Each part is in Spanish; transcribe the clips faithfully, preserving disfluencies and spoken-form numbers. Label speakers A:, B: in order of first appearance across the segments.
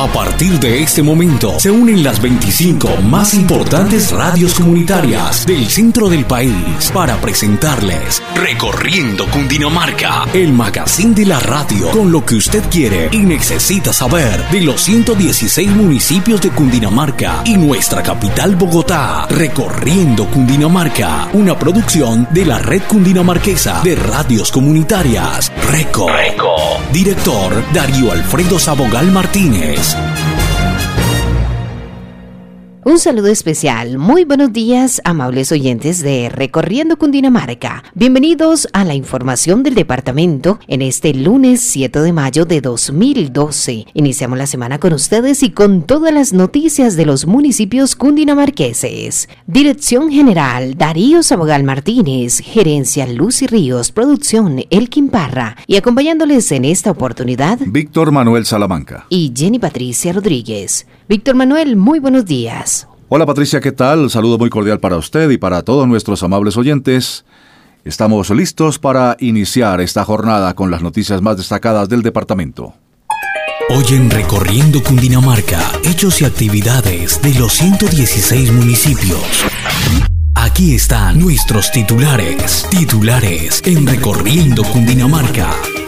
A: A partir de este momento se unen las veinticinco más importantes radios comunitarias del centro del país para presentarles Recorriendo Cundinamarca, el magazine de la radio con lo que usted quiere y necesita saber de los ciento dieciséis municipios de Cundinamarca y nuestra capital Bogotá. Recorriendo Cundinamarca, una producción de la Red Cundinamarquesa de Radios Comunitarias. Reco. Reco. Director Darío Alfredo Sabogal Martínez.
B: Un saludo especial, muy buenos días, amables oyentes de Recorriendo Cundinamarca. Bienvenidos a la información del departamento en este lunes siete de mayo de dos mil doce. Iniciamos la semana con ustedes y con todas las noticias de los municipios cundinamarqueses. Dirección General Darío Sabogal Martínez, Gerencia Lucy Ríos, Producción Elkin Parra y acompañándoles en esta oportunidad
C: Víctor Manuel Salamanca
B: y Jenny Patricia Rodríguez. Víctor Manuel, muy buenos días.
C: Hola Patricia, ¿qué tal? Saludo muy cordial para usted y para todos nuestros amables oyentes. Estamos listos para iniciar esta jornada con las noticias más destacadas del departamento.
A: Hoy en Recorriendo Cundinamarca, hechos y actividades de los ciento dieciséis municipios. Aquí están nuestros titulares, titulares en Recorriendo Cundinamarca.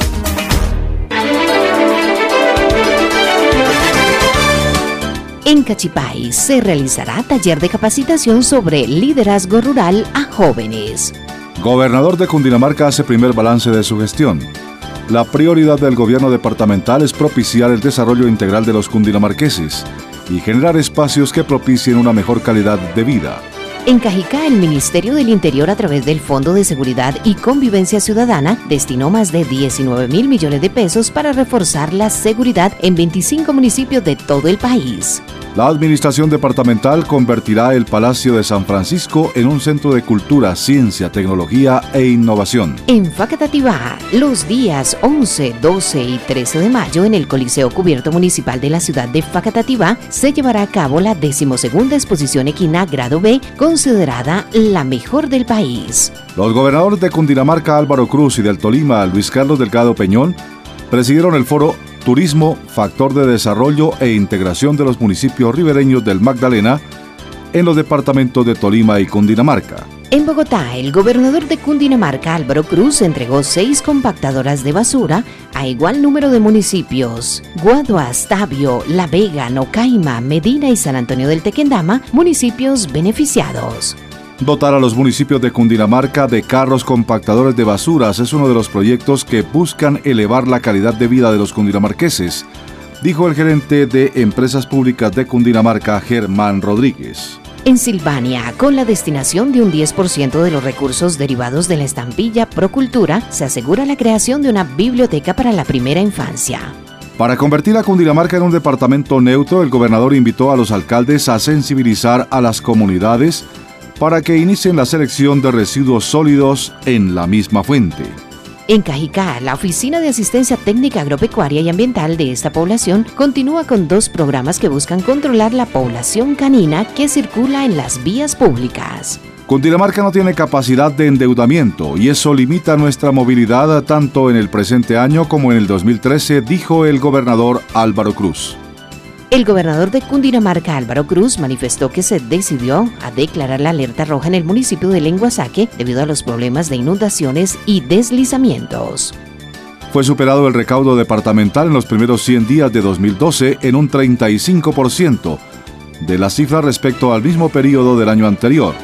B: En Cachipay se realizará taller de capacitación sobre liderazgo rural a jóvenes.
C: Gobernador de Cundinamarca hace primer balance de su gestión. La prioridad del gobierno departamental es propiciar el desarrollo integral de los cundinamarqueses y generar espacios que propicien una mejor calidad de vida.
B: En Cajicá, el Ministerio del Interior, a través del Fondo de Seguridad y Convivencia Ciudadana, destinó más de diecinueve mil millones de pesos para reforzar la seguridad en veinticinco municipios de todo el país.
C: La administración departamental convertirá el Palacio de San Francisco en un centro de cultura, ciencia, tecnología e innovación.
B: En Facatativá, los días once, doce y trece de mayo, en el Coliseo Cubierto Municipal de la ciudad de Facatativá, se llevará a cabo la decimosegunda exposición equina Grado B, considerada la mejor del país.
C: Los gobernadores de Cundinamarca, Álvaro Cruz, y del Tolima, Luis Carlos Delgado Peñón, presidieron el foro Turismo, factor de desarrollo e integración de los municipios ribereños del Magdalena en los departamentos de Tolima y Cundinamarca.
B: En Bogotá, el gobernador de Cundinamarca, Álvaro Cruz, entregó seis compactadoras de basura a igual número de municipios: Guaduas, Tabio, La Vega, Nocaima, Medina y San Antonio del Tequendama, municipios beneficiados.
C: Dotar a los municipios de Cundinamarca de carros compactadores de basuras es uno de los proyectos que buscan elevar la calidad de vida de los cundinamarqueses, dijo el gerente de Empresas Públicas de Cundinamarca, Germán Rodríguez.
B: En Silvania, con la destinación de un diez por ciento de los recursos derivados de la estampilla Procultura, se asegura la creación de una biblioteca para la primera infancia.
C: Para convertir a Cundinamarca en un departamento neutro, el gobernador invitó a los alcaldes a sensibilizar a las comunidades para que inicien la selección de residuos sólidos en la misma fuente.
B: En Cajicá, la Oficina de Asistencia Técnica Agropecuaria y Ambiental de esta población continúa con dos programas que buscan controlar la población canina que circula en las vías públicas.
C: Cundinamarca no tiene capacidad de endeudamiento y eso limita nuestra movilidad tanto en el presente año como en el dos mil trece, dijo el gobernador Álvaro Cruz.
B: El gobernador de Cundinamarca, Álvaro Cruz, manifestó que se decidió a declarar la alerta roja en el municipio de Lenguasaque debido a los problemas de inundaciones y deslizamientos.
C: Fue superado el recaudo departamental en los primeros cien días de dos mil doce en un treinta y cinco por ciento de la cifra respecto al mismo periodo del año anterior.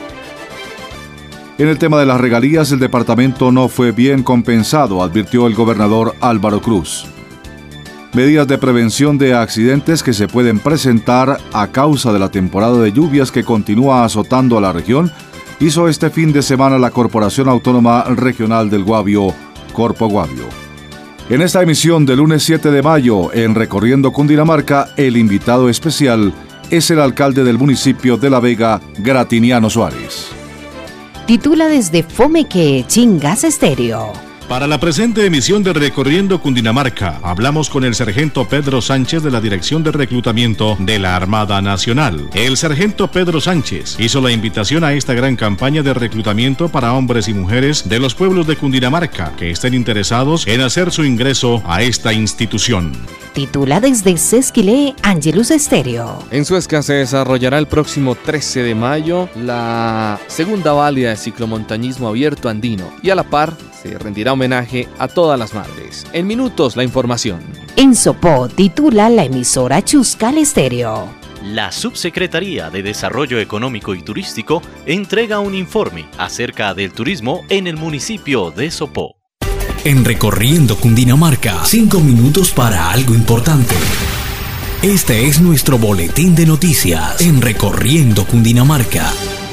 C: En el tema de las regalías, el departamento no fue bien compensado, advirtió el gobernador Álvaro Cruz. Medidas de prevención de accidentes que se pueden presentar a causa de la temporada de lluvias que continúa azotando a la región, hizo este fin de semana la Corporación Autónoma Regional del Guavio, Corpo Guavio. En esta emisión del lunes siete de mayo, en Recorriendo Cundinamarca, el invitado especial es el alcalde del municipio de La Vega, Gratiniano Suárez.
B: Titula desde Fomeque, Chingas Estéreo.
D: Para la presente emisión de Recorriendo Cundinamarca, hablamos con el sargento Pedro Sánchez de la Dirección de Reclutamiento de la Armada Nacional. El sargento Pedro Sánchez hizo la invitación a esta gran campaña de reclutamiento para hombres y mujeres de los pueblos de Cundinamarca que estén interesados en hacer su ingreso a esta institución.
B: titula desde Sesquilé Ángelus Estéreo.
E: En Suezca se desarrollará el próximo trece de mayo la segunda válida de ciclomontañismo abierto andino y a la par se rendirá homenaje a todas las madres. En minutos la información.
B: En Sopó titula la emisora Chuscal Estéreo.
F: La Subsecretaría de Desarrollo Económico y Turístico entrega un informe acerca del turismo en el municipio de Sopó.
A: En Recorriendo Cundinamarca, cinco minutos para algo importante. Este es nuestro boletín de noticias en Recorriendo Cundinamarca.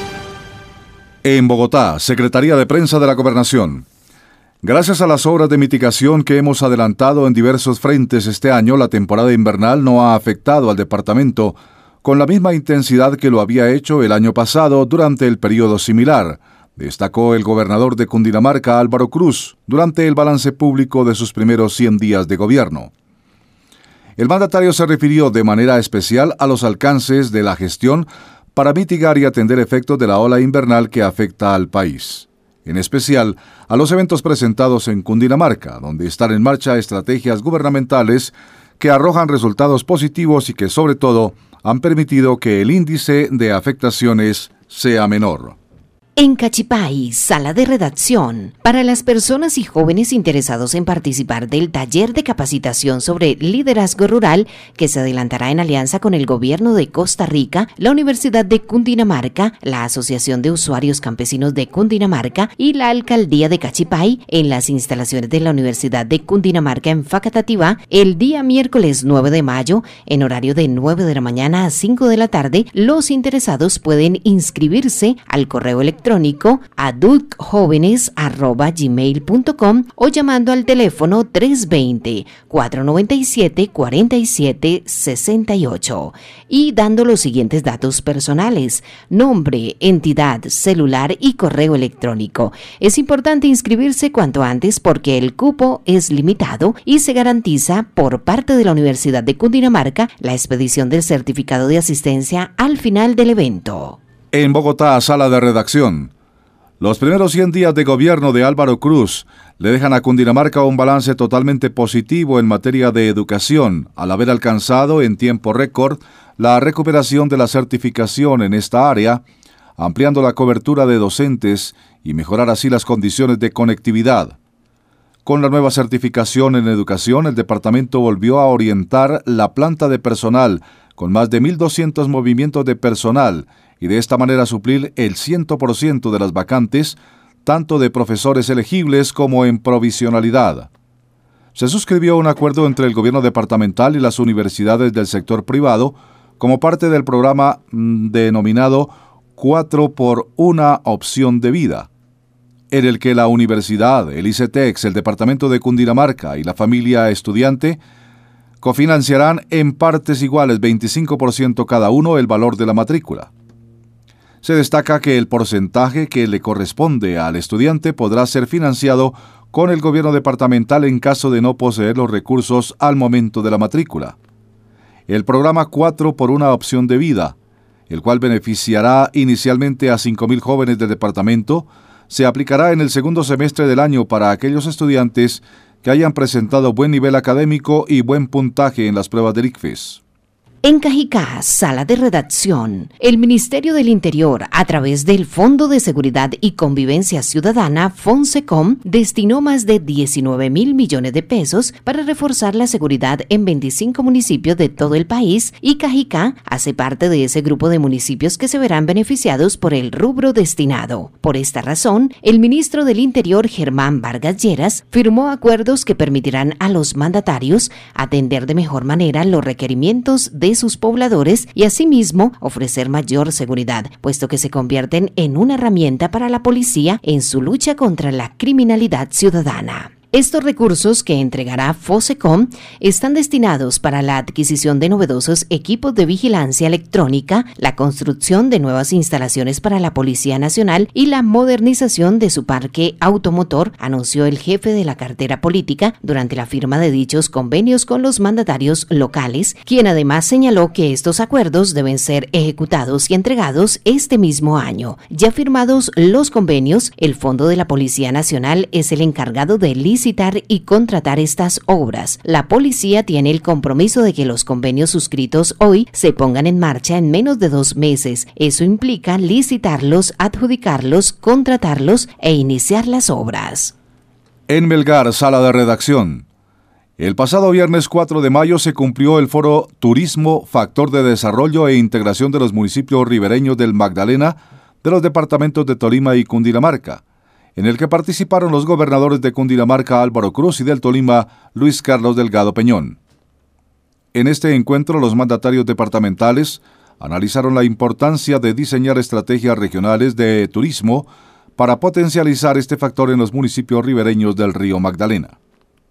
C: En Bogotá, Secretaría de Prensa de la Gobernación. Gracias a las obras de mitigación que hemos adelantado en diversos frentes este año, la temporada invernal no ha afectado al departamento con la misma intensidad que lo había hecho el año pasado durante el periodo similar, destacó el gobernador de Cundinamarca, Álvaro Cruz, durante el balance público de sus primeros cien días de gobierno. El mandatario se refirió de manera especial a los alcances de la gestión para mitigar y atender efectos de la ola invernal que afecta al país. En especial a los eventos presentados en Cundinamarca, donde están en marcha estrategias gubernamentales que arrojan resultados positivos y que sobre todo han permitido que el índice de afectaciones sea menor.
B: En Cachipay, sala de redacción. Para las personas y jóvenes interesados en participar del taller de capacitación sobre liderazgo rural que se adelantará en alianza con el gobierno de Costa Rica, la Universidad de Cundinamarca, la Asociación de Usuarios Campesinos de Cundinamarca y la Alcaldía de Cachipay, en las instalaciones de la Universidad de Cundinamarca en Facatativá, el día miércoles nueve de mayo, en horario de nueve de la mañana a cinco de la tarde, los interesados pueden inscribirse al correo electrónico a ducjovenes arroba gmail punto com o llamando al teléfono tres dos cero, cuatro nueve siete, cuatro siete seis ocho y dando los siguientes datos personales: nombre, entidad, celular y correo electrónico. Es importante inscribirse cuanto antes porque el cupo es limitado y se garantiza por parte de la Universidad de Cundinamarca la expedición del certificado de asistencia al final del evento.
C: En Bogotá, sala de redacción. Los primeros cien días de gobierno de Álvaro Cruz le dejan a Cundinamarca un balance totalmente positivo en materia de educación, al haber alcanzado en tiempo récord la recuperación de la certificación en esta área, ampliando la cobertura de docentes y mejorar así las condiciones de conectividad. Con la nueva certificación en educación, el departamento volvió a orientar la planta de personal con más de mil doscientos movimientos de personal y de esta manera suplir el cien por ciento de las vacantes, tanto de profesores elegibles como en provisionalidad. Se suscribió un acuerdo entre el gobierno departamental y las universidades del sector privado como parte del programa mmm, denominado cuatro por una opción de vida, en el que la universidad, el ICETEX, el departamento de Cundinamarca y la familia estudiante cofinanciarán en partes iguales veinticinco por ciento cada uno el valor de la matrícula. Se destaca que el porcentaje que le corresponde al estudiante podrá ser financiado con el gobierno departamental en caso de no poseer los recursos al momento de la matrícula. El programa cuatro por una opción de vida, el cual beneficiará inicialmente a cinco mil jóvenes del departamento, se aplicará en el segundo semestre del año para aquellos estudiantes que hayan presentado buen nivel académico y buen puntaje en las pruebas del ICFES.
B: En Cajicá, sala de redacción. El Ministerio del Interior, a través del Fondo de Seguridad y Convivencia Ciudadana, FONSECOM, destinó más de diecinueve mil millones de pesos para reforzar la seguridad en veinticinco municipios de todo el país y Cajicá hace parte de ese grupo de municipios que se verán beneficiados por el rubro destinado. Por esta razón, el ministro del Interior, Germán Vargas Lleras, firmó acuerdos que permitirán a los mandatarios atender de mejor manera los requerimientos de sus pobladores y asimismo ofrecer mayor seguridad, puesto que se convierten en una herramienta para la policía en su lucha contra la criminalidad ciudadana. Estos recursos que entregará FOSECOM están destinados para la adquisición de novedosos equipos de vigilancia electrónica, la construcción de nuevas instalaciones para la Policía Nacional y la modernización de su parque automotor, anunció el jefe de la cartera política durante la firma de dichos convenios con los mandatarios locales, quien además señaló que estos acuerdos deben ser ejecutados y entregados este mismo año. Ya firmados los convenios, el Fondo de la Policía Nacional es el encargado de licitar licitar y contratar estas obras. La policía tiene el compromiso de que los convenios suscritos hoy se pongan en marcha en menos de dos meses. Eso implica licitarlos, adjudicarlos, contratarlos e iniciar las obras.
C: En Melgar, sala de redacción. El pasado viernes cuatro de mayo se cumplió el foro Turismo, Factor de Desarrollo e Integración de los Municipios Ribereños del Magdalena de los departamentos de Tolima y Cundinamarca, en el que participaron los gobernadores de Cundinamarca Álvaro Cruz y del Tolima Luis Carlos Delgado Peñón. En este encuentro los mandatarios departamentales analizaron la importancia de diseñar estrategias regionales de turismo para potencializar este factor en los municipios ribereños del río Magdalena.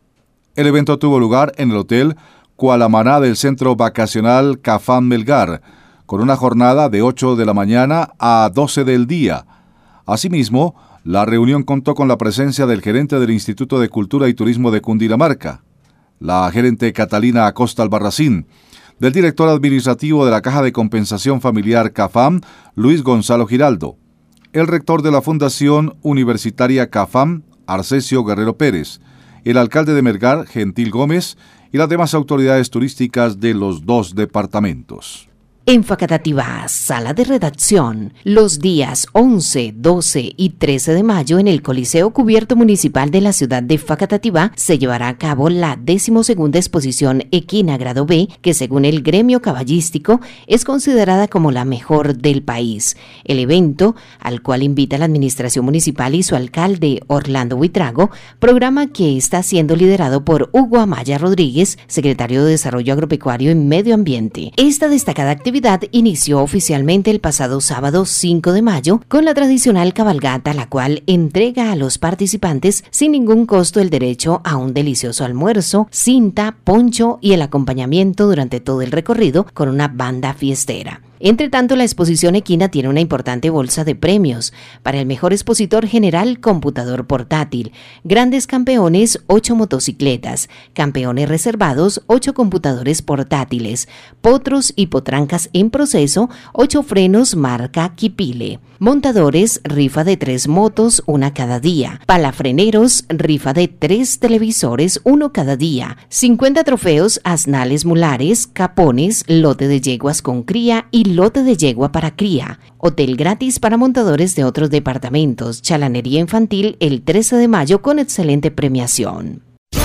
C: El evento tuvo lugar en el Hotel Cualamaná del Centro Vacacional Cafam Melgar, con una jornada de ocho de la mañana a doce del día. Asimismo, la reunión contó con la presencia del gerente del Instituto de Cultura y Turismo de Cundinamarca, la gerente Catalina Acosta Albarracín, del director administrativo de la Caja de Compensación Familiar CAFAM, Luis Gonzalo Giraldo, el rector de la Fundación Universitaria CAFAM, Arcesio Guerrero Pérez, el alcalde de Melgar, Gentil Gómez, y las demás autoridades turísticas de los dos departamentos.
B: En Facatativá, sala de redacción, los días once, doce y trece de mayo en el Coliseo Cubierto Municipal de la ciudad de Facatativá se llevará a cabo la decimosegunda exposición Equina Grado B, que según el gremio caballístico es considerada como la mejor del país. El evento, al cual invita la administración municipal y su alcalde Orlando Buitrago, programa que está siendo liderado por Hugo Amaya Rodríguez, secretario de Desarrollo Agropecuario y Medio Ambiente. Esta destacada actividad inició oficialmente el pasado sábado cinco de mayo con la tradicional cabalgata, la cual entrega a los participantes sin ningún costo el derecho a un delicioso almuerzo, cinta, poncho y el acompañamiento durante todo el recorrido con una banda fiestera. Entre tanto, la exposición equina tiene una importante bolsa de premios. Para el mejor expositor general, computador portátil. Grandes campeones, ocho motocicletas. Campeones reservados, ocho computadores portátiles. Potros y potrancas en proceso, ocho frenos marca Quipile. Montadores, rifa de tres motos, una cada día. Palafreneros, rifa de tres televisores, uno cada día. cincuenta trofeos, asnales mulares, capones, lote de yeguas con cría y lote de yegua para cría. Hotel gratis para montadores de otros departamentos. Chalanería infantil el trece de mayo con excelente premiación.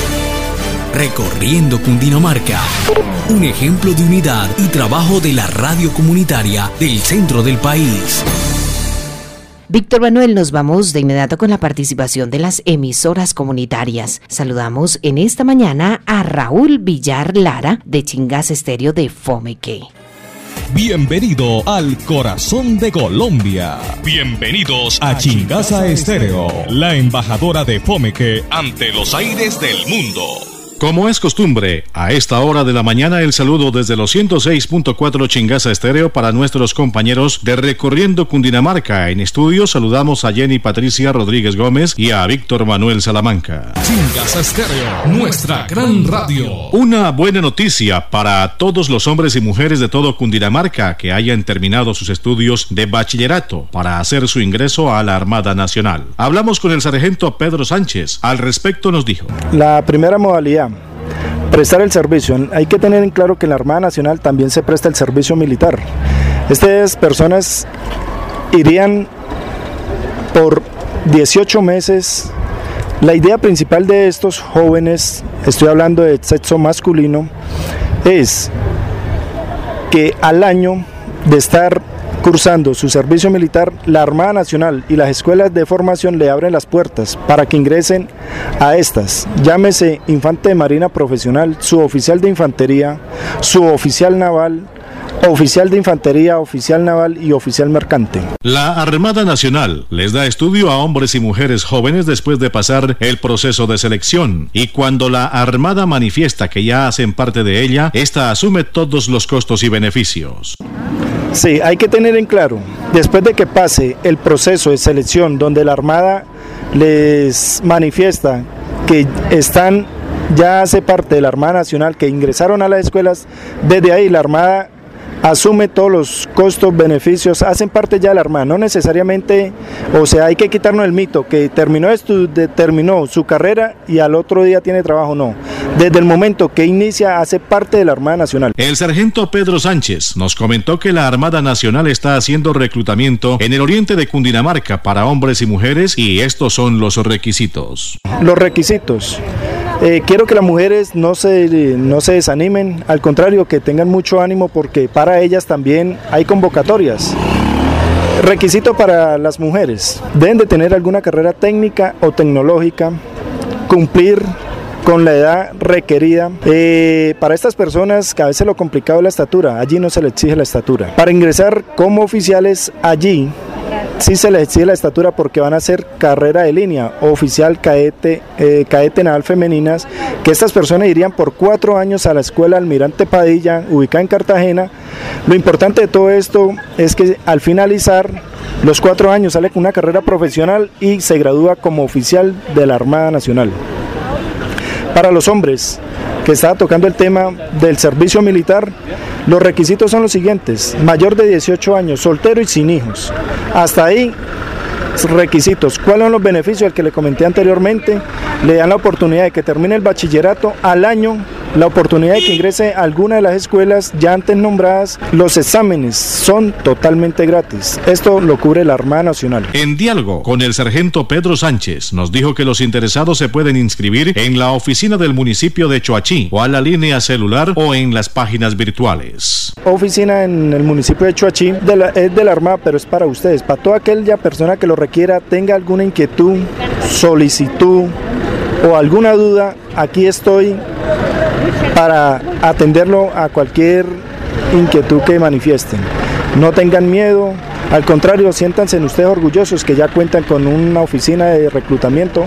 A: Recorriendo Cundinamarca. Un ejemplo de unidad y trabajo de la radio comunitaria del centro del país.
B: Víctor Manuel, nos vamos de inmediato con la participación de las emisoras comunitarias. Saludamos en esta mañana a Raúl Villar Lara de Chingaza Estéreo de Fomeque.
G: Bienvenido al corazón de Colombia.
D: Bienvenidos
G: a Chingaza Estéreo, la embajadora de Fomeque ante los aires del mundo.
D: Como es costumbre, a esta hora de la mañana el saludo desde los ciento seis punto cuatro Chingaza Estéreo para nuestros compañeros de Recorriendo Cundinamarca. En estudio saludamos a Jenny Patricia Rodríguez Gómez y a Víctor Manuel Salamanca.
G: Chingaza Estéreo, nuestra gran radio.
D: Una buena noticia para todos los hombres y mujeres de todo Cundinamarca que hayan terminado sus estudios de bachillerato para hacer su ingreso a la Armada Nacional. Hablamos con el sargento Pedro Sánchez. Al respecto nos dijo:
H: La primera modalidad, prestar el servicio. Hay que tener en claro que en la Armada Nacional también se presta el servicio militar. Estas personas irían por dieciocho meses. La idea principal de estos jóvenes, estoy hablando de sexo masculino, es que al año de estar cursando su servicio militar, la Armada Nacional y las escuelas de formación le abren las puertas para que ingresen a estas, llámese infante de marina profesional, suboficial de infantería, suboficial naval, oficial de infantería, oficial naval y oficial mercante.
D: La Armada Nacional les da estudio a hombres y mujeres jóvenes después de pasar el proceso de selección, y cuando la Armada manifiesta que ya hacen parte de ella, esta asume todos los costos y beneficios.
H: Sí, hay que tener en claro, después de que pase el proceso de selección donde la Armada les manifiesta que están, ya hace parte de la Armada Nacional, que ingresaron a las escuelas, desde ahí la Armada asume todos los costos, beneficios, hacen parte ya de la Armada, no necesariamente, o sea, hay que quitarnos el mito que terminó esto, terminó su carrera y al otro día tiene trabajo, no. Desde el momento que inicia hace parte de la Armada Nacional.
D: El sargento Pedro Sánchez nos comentó que la Armada Nacional está haciendo reclutamiento en el oriente de Cundinamarca para hombres y mujeres y estos son los requisitos.
H: Los requisitos. Eh, quiero que las mujeres no se, no se desanimen, al contrario, que tengan mucho ánimo porque para ellas también hay convocatorias. Requisito para las mujeres, deben de tener alguna carrera técnica o tecnológica, cumplir con la edad requerida. Eh, para estas personas, que a veces lo complicado es la estatura, allí no se les exige la estatura. Para ingresar como oficiales allí, sí se les exige la estatura porque van a hacer carrera de línea, oficial cadete, eh, cadete naval femeninas, que estas personas irían por cuatro años a la escuela Almirante Padilla, ubicada en Cartagena. Lo importante de todo esto es que al finalizar los cuatro años sale con una carrera profesional y se gradúa como oficial de la Armada Nacional. Para los hombres, que estaba tocando el tema del servicio militar, los requisitos son los siguientes: mayor de dieciocho años, soltero y sin hijos. Hasta ahí, requisitos. ¿Cuáles son los beneficios? El que le comenté anteriormente, le dan la oportunidad de que termine el bachillerato al año, la oportunidad de que ingrese a alguna de las escuelas ya antes nombradas. Los exámenes son totalmente gratis. Esto lo cubre la Armada Nacional.
D: En diálogo con el sargento Pedro Sánchez, nos dijo que los interesados se pueden inscribir en la oficina del municipio de Choachí o a la línea celular o en las páginas virtuales.
H: Oficina en el municipio de Choachí de la, es de la Armada, pero es para ustedes, para toda aquella persona que lo requiera, tenga alguna inquietud, solicitud o alguna duda, aquí estoy para atenderlo a cualquier inquietud que manifiesten. No tengan miedo, al contrario, siéntanse en ustedes orgullosos que ya cuentan con una oficina de reclutamiento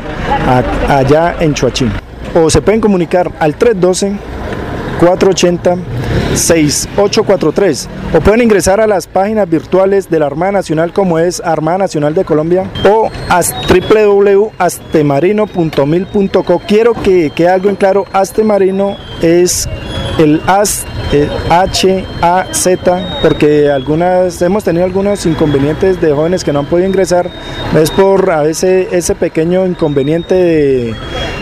H: a, allá en Choachí. O se pueden comunicar al tres uno dos, cuatro ocho cero, seis ocho cuatro tres o pueden ingresar a las páginas virtuales de la Armada Nacional como es Armada Nacional de Colombia o a doble u doble u doble u punto astemarino punto mil punto co. Quiero que quede algo en claro: Astemarino es el A S, eh, H A Z, porque algunas hemos tenido algunos inconvenientes de jóvenes que no han podido ingresar, es por a veces ese pequeño inconveniente de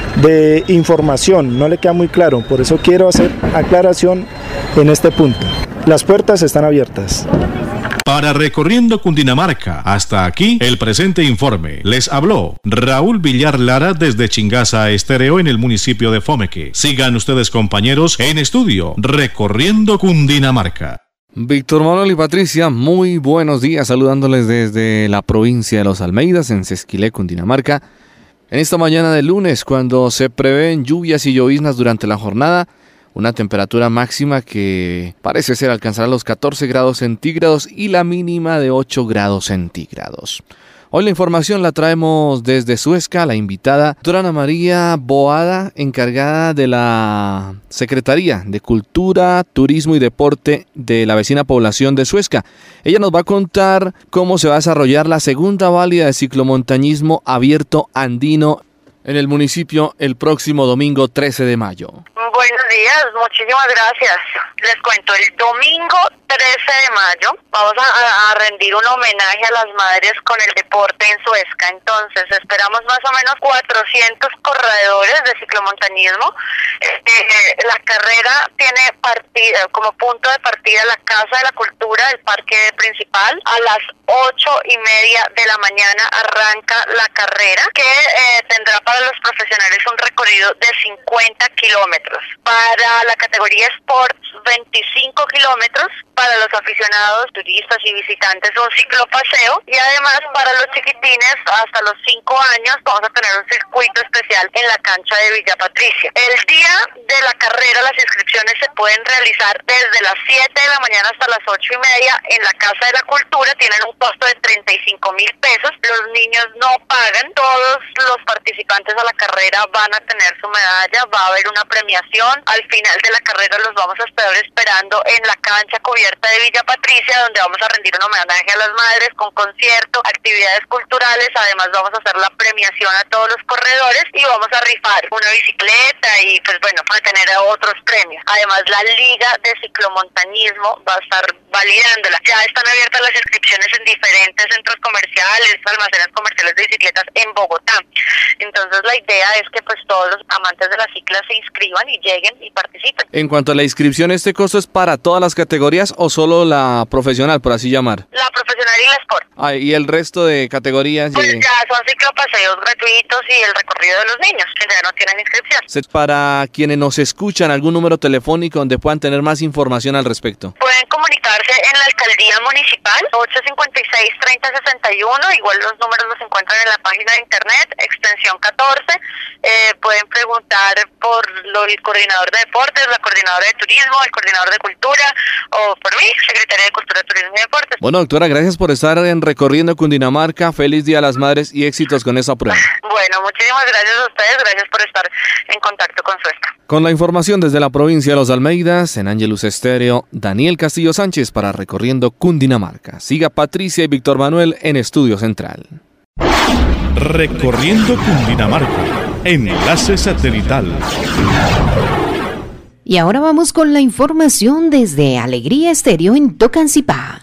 H: de información, no le queda muy claro, por eso quiero hacer aclaración en este punto. Las puertas están abiertas.
D: Para Recorriendo Cundinamarca, hasta aquí el presente informe. Les habló Raúl Villar Lara desde Chingaza Estéreo en el municipio de Fomeque. Sigan ustedes, compañeros, en estudio Recorriendo Cundinamarca.
E: Víctor Manuel y Patricia, muy buenos días, saludándoles desde la provincia de Los Almeidas, en Sesquilé, Cundinamarca. En esta mañana de lunes, cuando se prevén lluvias y lloviznas durante la jornada, una temperatura máxima que parece ser alcanzará los catorce grados centígrados y la mínima de ocho grados centígrados. Hoy la información la traemos desde Suezca, la invitada doctora Ana María Boada, encargada de la Secretaría de Cultura, Turismo y Deporte de la vecina población de Suezca. Ella nos va a contar cómo se va a desarrollar la segunda válida de ciclomontañismo abierto andino en el municipio el próximo domingo trece de mayo.
I: Buenos días, muchísimas gracias. Les cuento, el domingo trece de mayo vamos a, a rendir un homenaje a las madres con el deporte en Suezca. Entonces esperamos más o menos cuatrocientos corredores de ciclomontañismo. Eh, la carrera tiene partida, como punto de partida la Casa de la Cultura, el parque principal. A las ocho y media de la mañana arranca la carrera, que eh, tendrá para los profesionales un recorrido de cincuenta kilómetros. Para la categoría Sports, veinticinco kilómetros. Para los aficionados, turistas y visitantes, un ciclopaseo. Y además, para los chiquitines, hasta los cinco años, vamos a tener un circuito especial en la cancha de Villa Patricia. El día de la carrera, las inscripciones se pueden realizar desde las siete de la mañana hasta las ocho y media en la Casa de la Cultura. Tienen un costo de treinta y cinco mil pesos. Los niños no pagan. Todos los participantes a la carrera van a tener su medalla. Va a haber una premiación. Al final de la carrera los vamos a estar esperando en la cancha cubierta abierta de Villa Patricia, donde vamos a rendir un homenaje a las madres con concierto, actividades culturales. Además vamos a hacer la premiación a todos los corredores y vamos a rifar una bicicleta y pues bueno, para tener otros premios. Además la Liga de Ciclomontañismo va a estar validándola. Ya están abiertas las inscripciones en diferentes centros comerciales, almacenes comerciales de bicicletas en Bogotá. Entonces la idea es que pues todos los amantes de la cicla se inscriban y lleguen y participen.
E: En cuanto a la inscripción, ¿este costo es para todas las categorías o solo la profesional, por así llamar?
I: La profesional y la sport.
E: Ah, ¿y el resto de categorías?
I: Pues
E: de...
I: ya son ciclopaseos gratuitos y el recorrido de los niños, que ya no tienen inscripción.
E: Para quienes nos escuchan, ¿algún número telefónico donde puedan tener más información al respecto?
I: Pueden comunicarse en la alcaldía municipal, ocho cinco seis, treinta sesenta y uno, igual los números los encuentran en la página de internet, extensión catorce. Eh, pueden preguntar por lo, el coordinador de deportes, la coordinadora de turismo, el coordinador de cultura o por mí, secretaria de Cultura, Turismo y Deportes.
E: Bueno, doctora, gracias por estar en Recorriendo Cundinamarca. Feliz Día a las Madres y éxitos con esta prueba.
I: Bueno, muchísimas gracias a ustedes, gracias por estar en contacto con Suezca.
E: Con la información desde la provincia de Los Almeidas, en Ángelus Estéreo, Daniel Castillo Sánchez para Recorriendo Cundinamarca. Siga Patricia y Víctor Manuel en Estudio Central.
D: Recorriendo Cundinamarca. Enlace satelital.
B: Y ahora vamos con la información desde Alegría Estéreo en Tocancipá.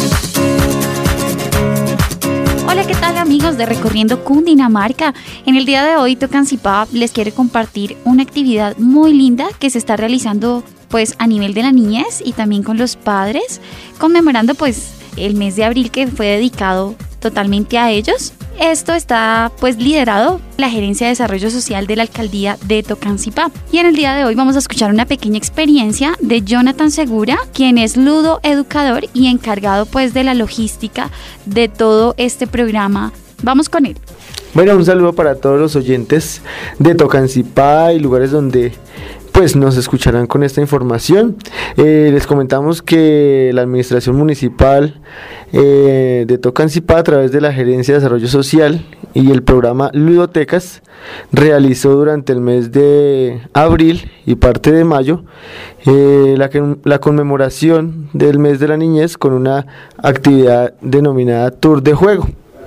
J: Hola, ¿qué tal amigos de Recorriendo Cundinamarca? En el día de hoy Tocancipá les quiere compartir una actividad muy linda que se está realizando pues a nivel de la niñez y también con los padres, conmemorando pues el mes de abril que fue dedicado totalmente a ellos. Esto está pues liderado por la Gerencia de Desarrollo Social de la Alcaldía de Tocancipá. Y en el día de hoy vamos a escuchar una pequeña experiencia de Jonathan Segura, quien es ludo educador y encargado pues de la logística de todo este programa. Vamos con él.
K: Bueno, un saludo para todos los oyentes de Tocancipá y lugares donde pues nos escucharán con esta información. Eh, les comentamos que la administración municipal eh, de Tocancipá, a través de la Gerencia de Desarrollo Social y el programa Ludotecas, realizó durante el mes de abril y parte de mayo eh, la, la conmemoración del mes de la niñez con una actividad denominada Tour de Juego.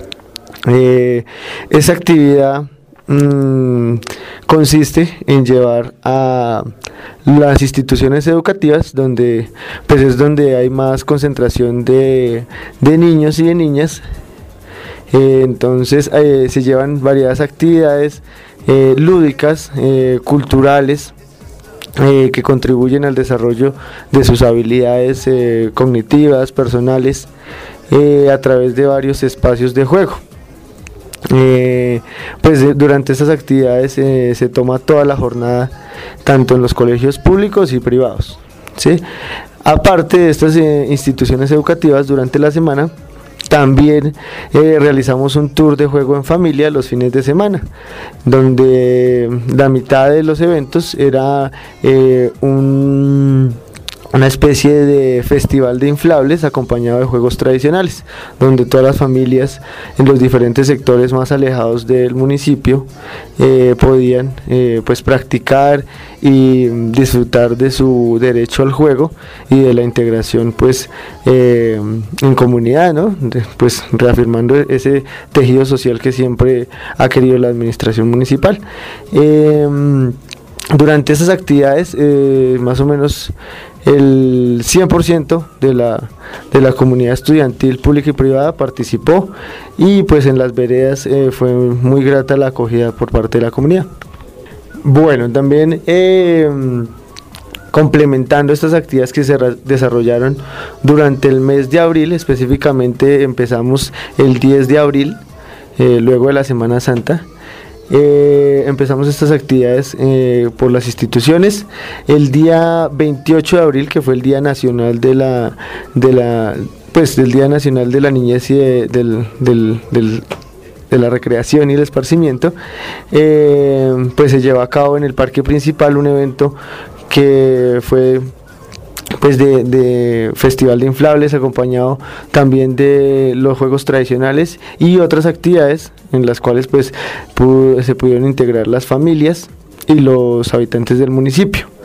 K: Eh, esa actividad Mm, consiste en llevar a las instituciones educativas donde pues es donde hay más concentración de, de niños y de niñas. Eh, entonces eh, se llevan varias actividades eh, lúdicas, eh, culturales, eh, que contribuyen al desarrollo de sus habilidades eh, cognitivas, personales, eh, a través de varios espacios de juego. Eh, pues eh, durante estas actividades eh, se toma toda la jornada, tanto en los colegios públicos y privados, ¿sí? Aparte de estas eh, instituciones educativas, durante la semana también eh, realizamos un tour de juego en familia los fines de semana, donde la mitad de los eventos era eh, un... una especie de festival de inflables acompañado de juegos tradicionales, donde todas las familias en los diferentes sectores más alejados del municipio eh, podían eh, pues practicar y disfrutar de su derecho al juego y de la integración pues eh, en comunidad, ¿no? De, pues reafirmando ese tejido social que siempre ha querido la administración municipal. Eh, durante esas actividades eh, más o menos el cien por ciento de la, de la comunidad estudiantil pública y privada participó, y pues en las veredas eh, fue muy grata la acogida por parte de la comunidad. Bueno, también eh, complementando estas actividades que se desarrollaron durante el mes de abril, específicamente empezamos el diez de abril, eh, luego de la Semana Santa. Eh, empezamos estas actividades eh, por las instituciones el día veintiocho de abril, que fue el Día Nacional de la de la pues del Día Nacional de la Niñez y de, del, del, del, de la Recreación y el Esparcimiento. Eh, pues se llevó a cabo en el parque principal un evento que fue pues de, de festival de inflables, acompañado también de los juegos tradicionales y otras actividades en las cuales pues pudo, se pudieron integrar las familias y los habitantes del municipio.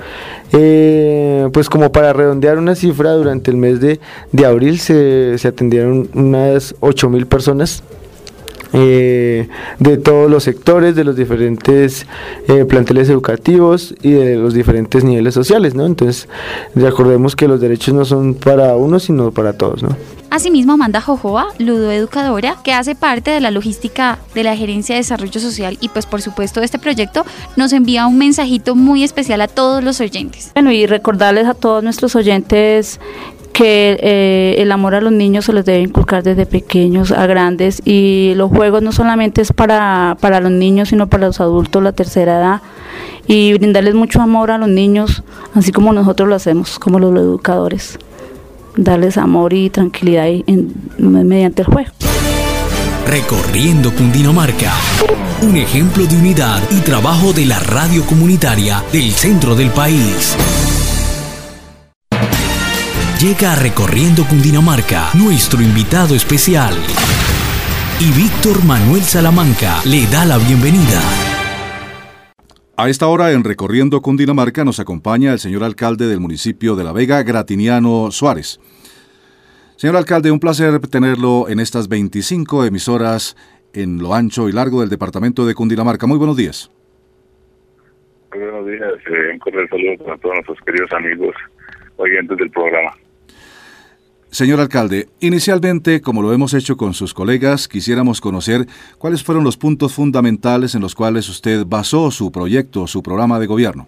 K: Eh, pues como para redondear una cifra, durante el mes de, de abril se, se atendieron unas ocho mil personas. Eh, de todos los sectores, de los diferentes eh, planteles educativos y de los diferentes niveles sociales, ¿no? Entonces, recordemos que los derechos no son para unos, sino para todos, ¿no?
J: Asimismo, Amanda Jojoa, ludoeducadora, que hace parte de la logística de la Gerencia de Desarrollo Social y pues por supuesto de este proyecto, nos envía un mensajito muy especial a todos los oyentes.
L: Bueno, y recordarles a todos nuestros oyentes que eh, el amor a los niños se les debe inculcar desde pequeños a grandes, y los juegos no solamente es para, para los niños, sino para los adultos, la tercera edad, y brindarles mucho amor a los niños, así como nosotros lo hacemos como los educadores, darles amor y tranquilidad en, en, mediante el juego.
A: Recorriendo Cundinamarca, un ejemplo de unidad y trabajo de la radio comunitaria del centro del país. Llega a Recorriendo Cundinamarca nuestro invitado especial y Víctor Manuel Salamanca le da la bienvenida.
C: A esta hora en Recorriendo Cundinamarca nos acompaña el señor alcalde del municipio de La Vega, Gratiniano Suárez. Señor alcalde, un placer tenerlo en estas veinticinco emisoras en lo ancho y largo del departamento de Cundinamarca. Muy buenos días.
M: Muy buenos días, eh, un cordial saludo para todos nuestros queridos amigos oyentes del programa.
C: Señor alcalde, inicialmente, como lo hemos hecho con sus colegas, quisiéramos conocer cuáles fueron los puntos fundamentales en los cuales usted basó su proyecto, su programa de gobierno.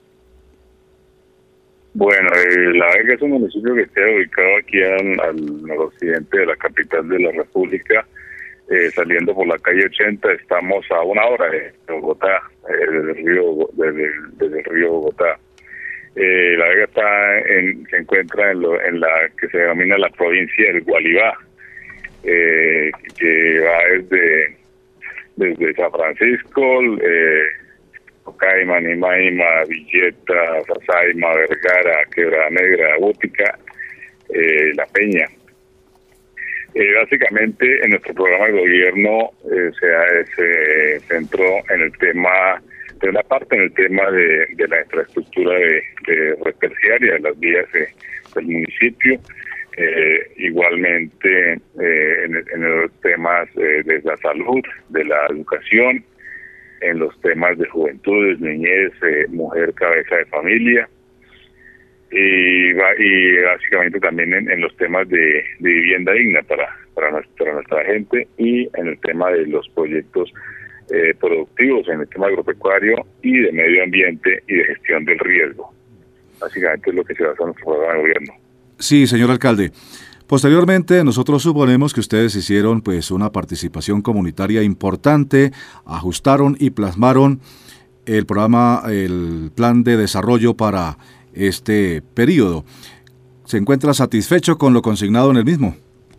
M: Bueno, eh, La Vega es un municipio que está ubicado aquí al, al noroccidente de la capital de la República, eh, saliendo por la calle ochenta. Estamos a una hora de Bogotá, eh, desde el río, desde, desde el río Bogotá. Eh, La Vega está en, se encuentra en, lo, en la que se denomina la provincia del Gualibá, eh, que va desde desde San Francisco, eh, Ocaima, Nimaima, Villeta, Sasaima, Vergara, Quebrada Negra, Bútica, eh, La Peña. Eh, básicamente en nuestro programa de gobierno eh, se, se centró en el tema, de una parte en el tema de, de la infraestructura de, de red terciaria, de las vías de, del municipio, eh, igualmente eh, en, en los temas eh, de la salud, de la educación, en los temas de juventudes, niñez, eh, mujer cabeza de familia, y, y básicamente también en, en los temas de, de vivienda digna para, para, nuestra, para nuestra gente, y en el tema de los proyectos eh, productivos, en el tema agropecuario y de medio ambiente y de gestión del riesgo. Básicamente es lo que se basa en nuestro programa de gobierno.
C: Sí, señor alcalde. Posteriormente, nosotros suponemos que ustedes hicieron pues una participación comunitaria importante, ajustaron y plasmaron el programa, el plan de desarrollo para este periodo. ¿Se encuentra satisfecho con lo consignado en el mismo?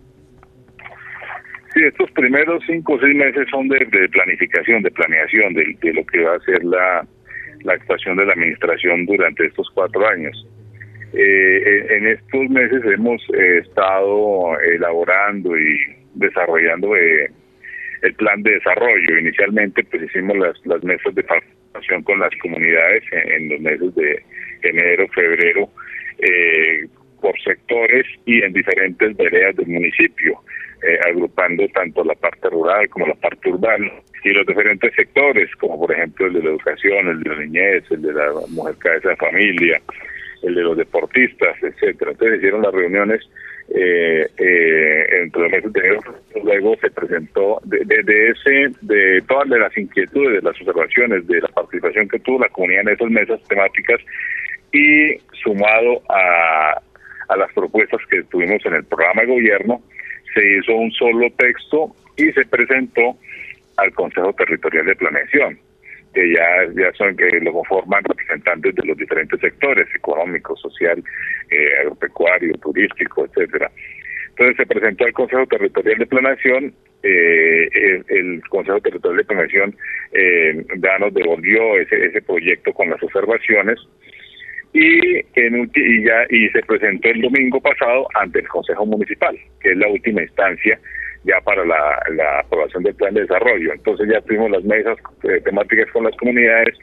M: Sí, estos primeros cinco o seis meses son de, de planificación, de planeación, de, de lo que va a ser la, la actuación de la administración durante estos cuatro años. Eh, en estos meses hemos eh, estado elaborando y desarrollando eh, el plan de desarrollo. Inicialmente pues hicimos las, las mesas de participación con las comunidades en, en los meses de enero, febrero, eh, por sectores y en diferentes veredas del municipio, eh, agrupando tanto la parte rural como la parte urbana y los diferentes sectores, como por ejemplo el de la educación, el de la niñez, el de la mujer cabeza de familia, el de los deportistas, etcétera. Entonces hicieron las reuniones eh, eh, entre los meses de enero. Luego se presentó de, de, de ese, de todas de las inquietudes, de las observaciones, de la participación que tuvo la comunidad en esas mesas temáticas, y sumado a, a las propuestas que tuvimos en el programa de gobierno, se hizo un solo texto y se presentó al Consejo Territorial de Planeación, que ya, ya son, que lo conforman representantes de los diferentes sectores, económico, social, eh, agropecuario, turístico, etcétera. Entonces se presentó al Consejo Territorial de Planeación, eh, el, el Consejo Territorial de Planeación eh, ya nos devolvió ese, ese proyecto con las observaciones, y, en, y, ya, y se presentó el domingo pasado ante el Consejo Municipal, que es la última instancia ya para la, la aprobación del plan de desarrollo. Entonces ya tuvimos las mesas eh, temáticas con las comunidades,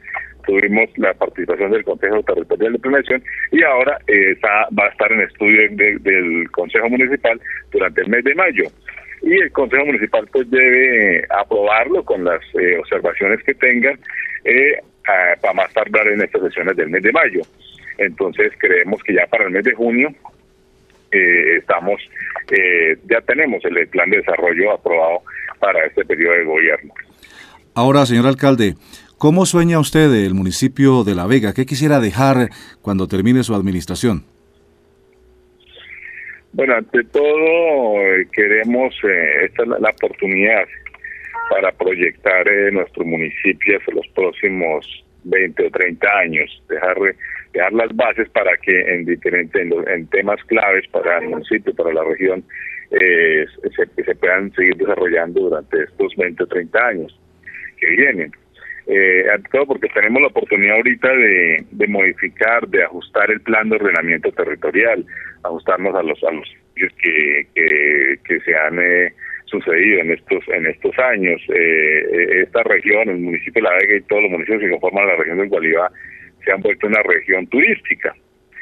M: tuvimos la participación del Consejo Territorial de Planeación y ahora eh, está, va a estar en estudio de, del Consejo Municipal durante el mes de mayo. Y el Consejo Municipal pues debe eh, aprobarlo con las eh, observaciones que tengan eh, a, para más tardar en estas sesiones del mes de mayo. Entonces creemos que ya para el mes de junio eh, estamos, eh, ya tenemos el, el plan de desarrollo aprobado para este periodo de gobierno.
C: Ahora, señor alcalde, ¿cómo sueña usted el municipio de La Vega? ¿Qué quisiera dejar cuando termine su administración?
M: Bueno, ante todo eh, queremos, eh, esta es la, la oportunidad para proyectar eh, nuestro municipio hacia los próximos veinte o treinta años, dejar, dejar las bases para que en diferentes en, en temas claves para el municipio, para la región, eh, se, se puedan seguir desarrollando durante estos veinte o treinta años que vienen. Eh, ante todo porque tenemos la oportunidad ahorita de, de modificar, de ajustar el plan de ordenamiento territorial, ajustarnos a los a los que que, que se han eh, sucedido en estos en estos años. Eh, esta región, el municipio de La Vega y todos los municipios que conforman la región del Gualibá se han vuelto una región turística,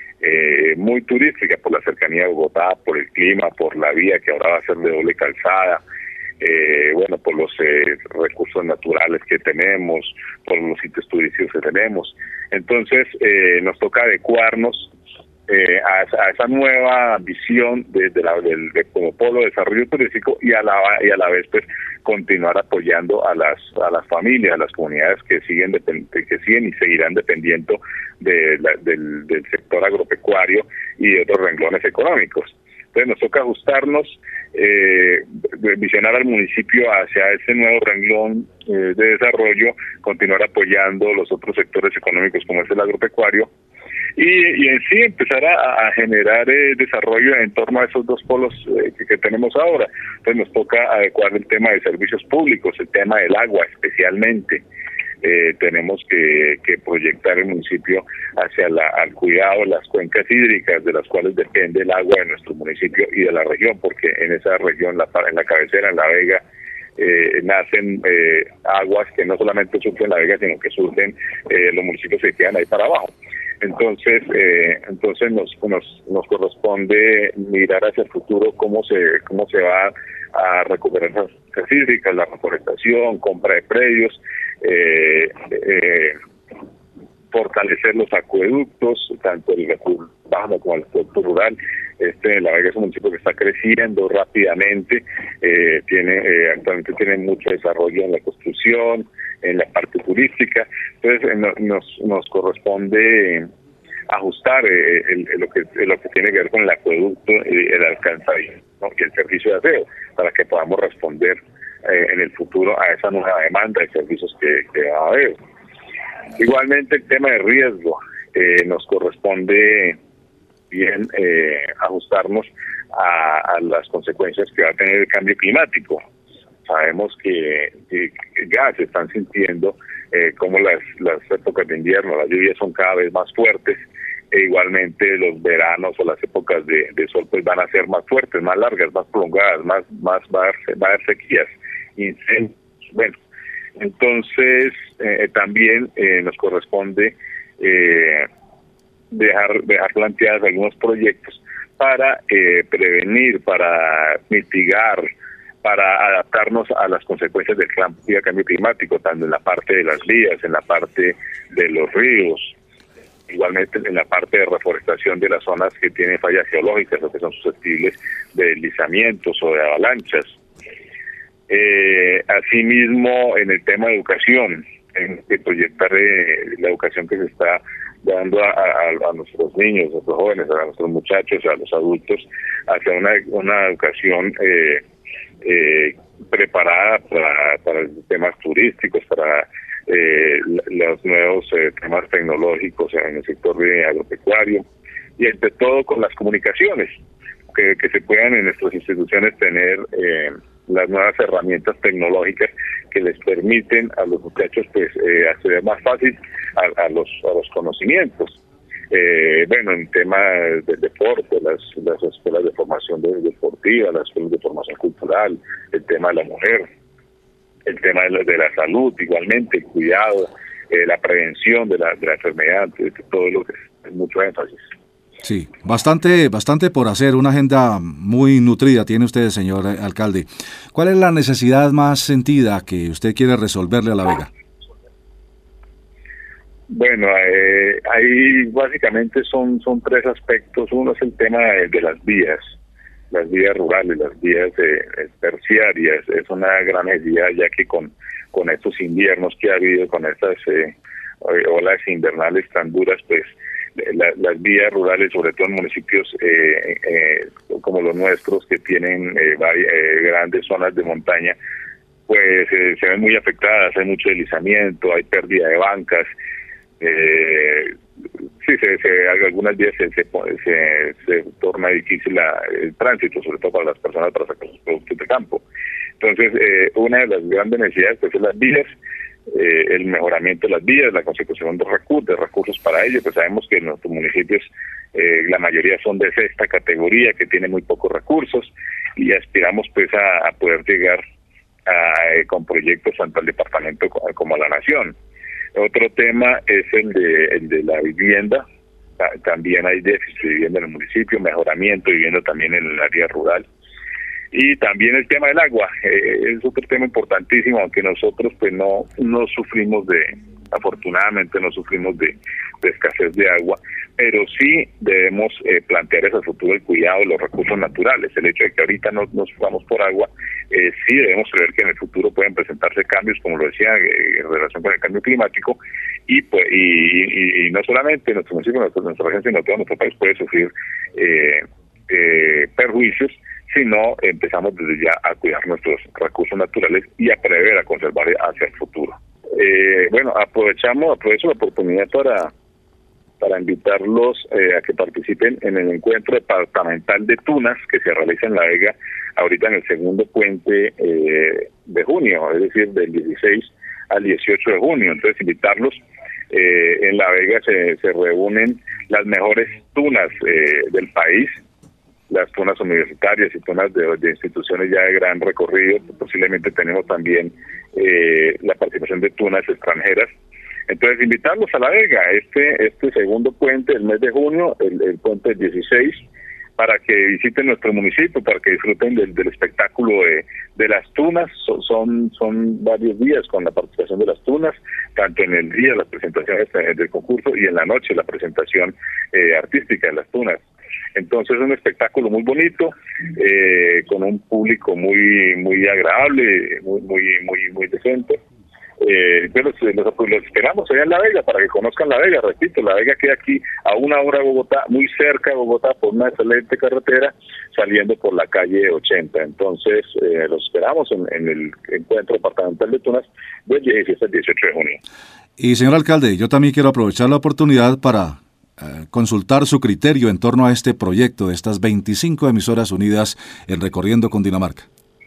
M: eh, muy turística por la cercanía de Bogotá, por el clima, por la vía que ahora va a ser de doble calzada. Eh, bueno, por los eh, recursos naturales que tenemos, por los sitios turísticos que tenemos. Entonces, eh, nos toca adecuarnos eh, a, a esa nueva visión de, de la, de, de como polo de desarrollo turístico y a la y a la vez, pues, continuar apoyando a las a las familias, a las comunidades que siguen depend, que siguen y seguirán dependiendo de la, del, del sector agropecuario y de otros renglones económicos. Entonces nos toca ajustarnos, eh, visionar al municipio hacia ese nuevo renglón eh, de desarrollo, continuar apoyando los otros sectores económicos como es el agropecuario y, y en sí empezar a, a generar eh, desarrollo en torno a esos dos polos eh, que, que tenemos ahora. Entonces nos toca adecuar el tema de servicios públicos, el tema del agua especialmente. Eh, tenemos que, que proyectar el municipio hacia la, al cuidado de las cuencas hídricas de las cuales depende el agua de nuestro municipio y de la región, porque en esa región, la, en la cabecera, en La Vega, eh, nacen eh, aguas que no solamente surgen en La Vega, sino que surgen eh, los municipios que quedan ahí para abajo. Entonces, eh, entonces nos, nos nos corresponde mirar hacia el futuro cómo se cómo se va a recuperar las cuencas hídricas, la reforestación, compra de predios, eh, eh, fortalecer los acueductos, tanto el urbano como el acueducto rural. Este, La Vega es un municipio que está creciendo rápidamente, eh, tiene eh, actualmente tiene mucho desarrollo en la construcción, en la parte turística. Entonces eh, no, nos nos corresponde ajustar eh, el, el, lo que lo que tiene que ver con el acueducto y el alcantarillado, ¿no? Y el servicio de aseo, para que podamos responder eh, en el futuro a esa nueva demanda de servicios que, que va a haber. Igualmente el tema de riesgo, eh, nos corresponde bien eh, ajustarnos a, a las consecuencias que va a tener el cambio climático. Sabemos que, que ya se están sintiendo eh, como las, las épocas de invierno, las lluvias son cada vez más fuertes, e igualmente los veranos o las épocas de, de sol pues van a ser más fuertes, más largas, más prolongadas, más, más va a haber, va a haber sequías, incendios. Bueno, entonces eh, también eh, nos corresponde eh, dejar, dejar planteados algunos proyectos para eh, prevenir, para mitigar, para adaptarnos a las consecuencias del cambio climático, tanto en la parte de las vías, en la parte de los ríos, igualmente en la parte de reforestación de las zonas que tienen fallas geológicas o que son susceptibles de deslizamientos o de avalanchas. Eh, asimismo, en el tema de educación, en que proyectar eh, la educación que se está dando a, a, a nuestros niños, a nuestros jóvenes, a nuestros muchachos, a los adultos, hacia una, una educación eh, eh, preparada para, para temas turísticos, para eh, los nuevos eh, temas tecnológicos en el sector de agropecuario y entre todo con las comunicaciones, que, que se puedan en nuestras instituciones tener eh, las nuevas herramientas tecnológicas que les permiten a los muchachos pues eh, acceder más fácil a, a los a los conocimientos. Eh, bueno, en tema del deporte, las, las escuelas de formación de, deportiva, las escuelas de formación cultural, el tema de la mujer, el tema de la, de la salud, igualmente, el cuidado eh, la prevención de la, de la enfermedad, de todo lo que es mucho énfasis.
C: Sí, bastante, bastante por hacer, una agenda muy nutrida tiene usted, señor alcalde. ¿Cuál es la necesidad más sentida que usted quiere resolverle a La Vega?
M: Bueno, eh, ahí básicamente son son tres aspectos. Uno es el tema de, de las vías, las vías rurales, las vías eh, terciarias. Es una gran necesidad, ya que con, con estos inviernos que ha habido, con estas eh, olas invernales tan duras, pues La, las vías rurales, sobre todo en municipios eh, eh, como los nuestros, que tienen eh, varias, eh, grandes zonas de montaña, pues eh, se ven muy afectadas. Hay mucho deslizamiento, hay pérdida de bancas. Eh, sí, se, se, algunas vías se, se, se, se torna difícil la, el tránsito, sobre todo para las personas para sacar sus productos de campo. Entonces, eh, una de las grandes necesidades pues, es las vías. Eh, el mejoramiento de las vías, la consecución de recursos, de recursos para ello. Pues sabemos que en nuestros municipios eh, la mayoría son de sexta categoría, que tienen muy pocos recursos, y aspiramos pues a, a poder llegar a, eh, con proyectos tanto al departamento como, como a la nación. Otro tema es el de, el de la vivienda. También hay déficit de vivienda en el municipio, mejoramiento de vivienda también en el área rural. Y también el tema del agua, eh, es otro tema importantísimo, aunque nosotros pues no, no sufrimos de, afortunadamente no sufrimos de, de escasez de agua, pero sí debemos eh, plantear ese futuro el cuidado de los recursos naturales. El hecho de que ahorita no nos vamos por agua, eh, sí debemos creer que en el futuro pueden presentarse cambios, como lo decía, eh, en relación con el cambio climático, y pues y, y, y no solamente nuestro municipio, nuestra, nuestra región, sino todo nuestro país puede sufrir eh, eh, perjuicios, sino empezamos desde ya a cuidar nuestros recursos naturales y a prever, a conservar hacia el futuro. Eh, bueno, aprovechamos, aprovecho la oportunidad para para invitarlos eh, a que participen en el encuentro departamental de tunas que se realiza en La Vega ahorita en el segundo puente eh, de junio, es decir, del dieciséis al dieciocho de junio. Entonces, invitarlos. Eh, en La Vega se, se reúnen las mejores tunas eh, del país, las tunas universitarias y tunas de, de instituciones ya de gran recorrido. Posiblemente tenemos también eh, la participación de tunas extranjeras. Entonces, invitarlos a La Vega, este este segundo puente del mes de junio, el, el puente dieciséis, para que visiten nuestro municipio, para que disfruten del, del espectáculo de, de las tunas. Son, son son varios días con la participación de las tunas, tanto en el día las presentaciones del concurso y en la noche la presentación eh, artística de las tunas. Entonces es un espectáculo muy bonito, eh, con un público muy muy agradable, muy muy muy muy decente. Eh, los, los, los esperamos allá en La Vega para que conozcan La Vega. Repito, La Vega queda aquí a una hora de Bogotá, muy cerca de Bogotá, por una excelente carretera, saliendo por la calle ochenta. Entonces eh, los esperamos en, en el encuentro departamental de tunas del dieciséis al dieciocho de junio.
C: Y señor alcalde, yo también quiero aprovechar la oportunidad para eh, consultar su criterio en torno a este proyecto de estas veinticinco emisoras unidas en Recorriendo Cundinamarca.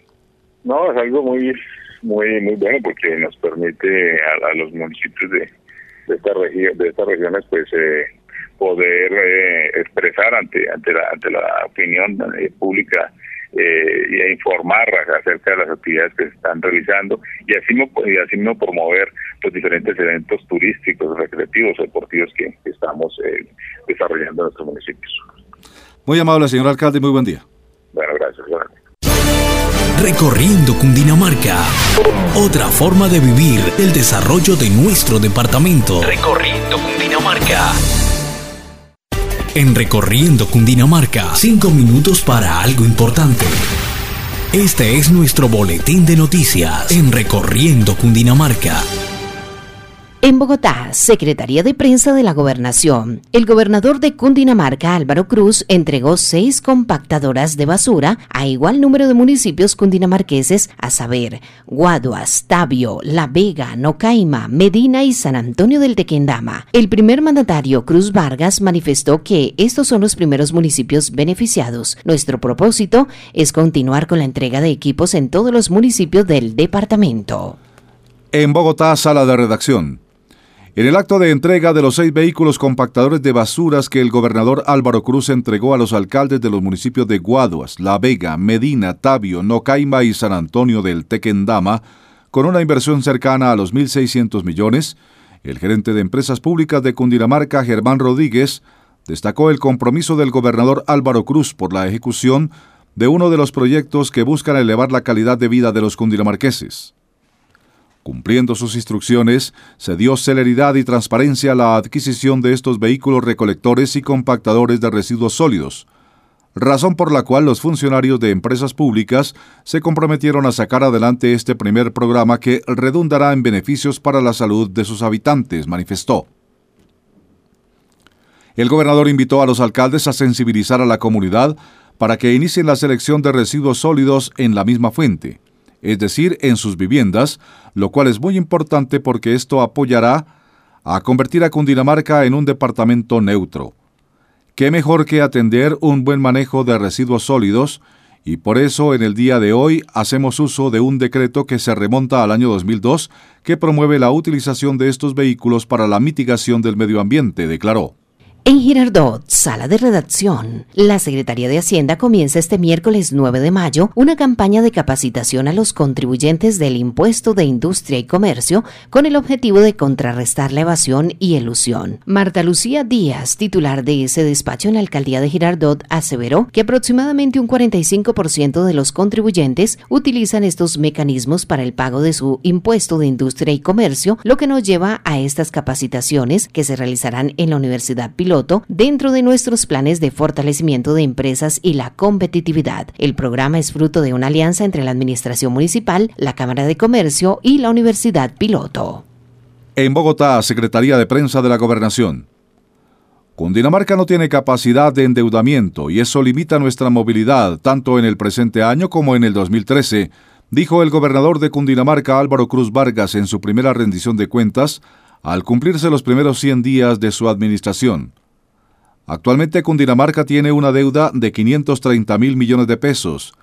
M: No, es algo muy muy muy bueno, porque nos permite a, a los municipios de, de esta región, de estas regiones, pues eh, poder eh, expresar ante ante la ante la opinión eh, pública eh, y informar acerca de las actividades que se están realizando, y así no y así no promover los diferentes eventos turísticos, recreativos, deportivos que, que estamos eh, desarrollando en nuestros municipios.
C: Muy amable, señor alcalde, muy buen día.
M: Bueno, gracias. Gracias.
A: Recorriendo Cundinamarca. Otra forma de vivir el desarrollo de nuestro departamento. Recorriendo Cundinamarca. En Recorriendo Cundinamarca, cinco minutos para algo importante. Este es nuestro boletín de noticias en Recorriendo Cundinamarca.
B: En Bogotá, Secretaría de Prensa de la Gobernación, el gobernador de Cundinamarca, Álvaro Cruz, entregó seis compactadoras de basura a igual número de municipios cundinamarqueses, a saber, Guaduas, Tabio, La Vega, Nocaima, Medina y San Antonio del Tequendama. El primer mandatario, Cruz Vargas, manifestó que estos son los primeros municipios beneficiados. Nuestro propósito es continuar con la entrega de equipos en todos los municipios del departamento.
C: En Bogotá, sala de redacción. En el acto de entrega de los seis vehículos compactadores de basuras que el gobernador Álvaro Cruz entregó a los alcaldes de los municipios de Guaduas, La Vega, Medina, Tabio, Nocaima y San Antonio del Tequendama, con una inversión cercana a los mil seiscientos millones, El gerente de Empresas Públicas de Cundinamarca, Germán Rodríguez, destacó el compromiso del gobernador Álvaro Cruz por la ejecución de uno de los proyectos que buscan elevar la calidad de vida de los cundinamarqueses. Cumpliendo sus instrucciones, se dio celeridad y transparencia a la adquisición de estos vehículos recolectores y compactadores de residuos sólidos, razón por la cual los funcionarios de empresas públicas se comprometieron a sacar adelante este primer programa que redundará en beneficios para la salud de sus habitantes, manifestó. El gobernador invitó a los alcaldes a sensibilizar a la comunidad para que inicien la selección de residuos sólidos en la misma fuente, es decir, en sus viviendas, lo cual es muy importante porque esto apoyará a convertir a Cundinamarca en un departamento neutro. ¿Qué mejor que atender un buen manejo de residuos sólidos? Y por eso en el día de hoy hacemos uso de un decreto que se remonta al año dos mil dos que promueve la utilización de estos vehículos para la mitigación del medio ambiente, declaró.
B: En Girardot, sala de redacción, la Secretaría de Hacienda comienza este miércoles nueve de mayo una campaña de capacitación a los contribuyentes del Impuesto de Industria y Comercio con el objetivo de contrarrestar la evasión y elusión. Marta Lucía Díaz, titular de ese despacho en la Alcaldía de Girardot, aseveró que aproximadamente un cuarenta y cinco por ciento de los contribuyentes utilizan estos mecanismos para el pago de su Impuesto de Industria y Comercio, lo que nos lleva a estas capacitaciones que se realizarán en la Universidad Piloto dentro de nuestros planes de fortalecimiento de empresas y la competitividad. El programa es fruto de una alianza entre la Administración Municipal, la Cámara de Comercio y la Universidad Piloto.
C: En Bogotá, Secretaría de Prensa de la Gobernación. Cundinamarca no tiene capacidad de endeudamiento y eso limita nuestra movilidad tanto en el presente año como en el dos mil trece, dijo el gobernador de Cundinamarca, Álvaro Cruz Vargas, en su primera rendición de cuentas, al cumplirse los primeros cien días de su administración. Actualmente Cundinamarca tiene una deuda de quinientos treinta mil millones de pesos.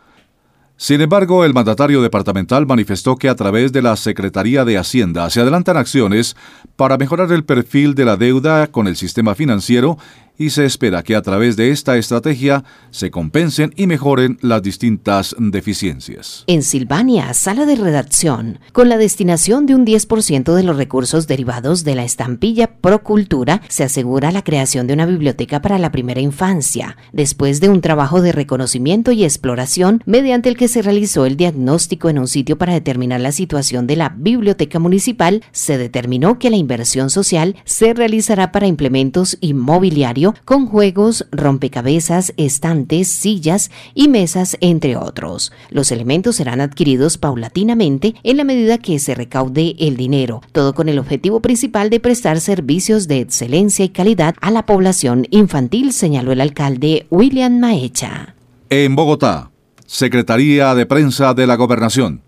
C: Sin embargo, el mandatario departamental manifestó que a través de la Secretaría de Hacienda se adelantan acciones para mejorar el perfil de la deuda con el sistema financiero y se espera que a través de esta estrategia se compensen y mejoren las distintas deficiencias.
B: En Silvania, sala de redacción, con la destinación de un diez por ciento de los recursos derivados de la estampilla Procultura, se asegura la creación de una biblioteca para la primera infancia, después de un trabajo de reconocimiento y exploración mediante el que se realizó el diagnóstico en un sitio para determinar la situación de la biblioteca municipal, se determinó que la inversión social se realizará para implementos y mobiliario con juegos, rompecabezas, estantes, sillas y mesas, entre otros. Los elementos serán adquiridos paulatinamente en la medida que se recaude el dinero, todo con el objetivo principal de prestar servicios de excelencia y calidad a la población infantil, señaló el alcalde William Maecha.
C: En Bogotá, Secretaría de Prensa de la Gobernación.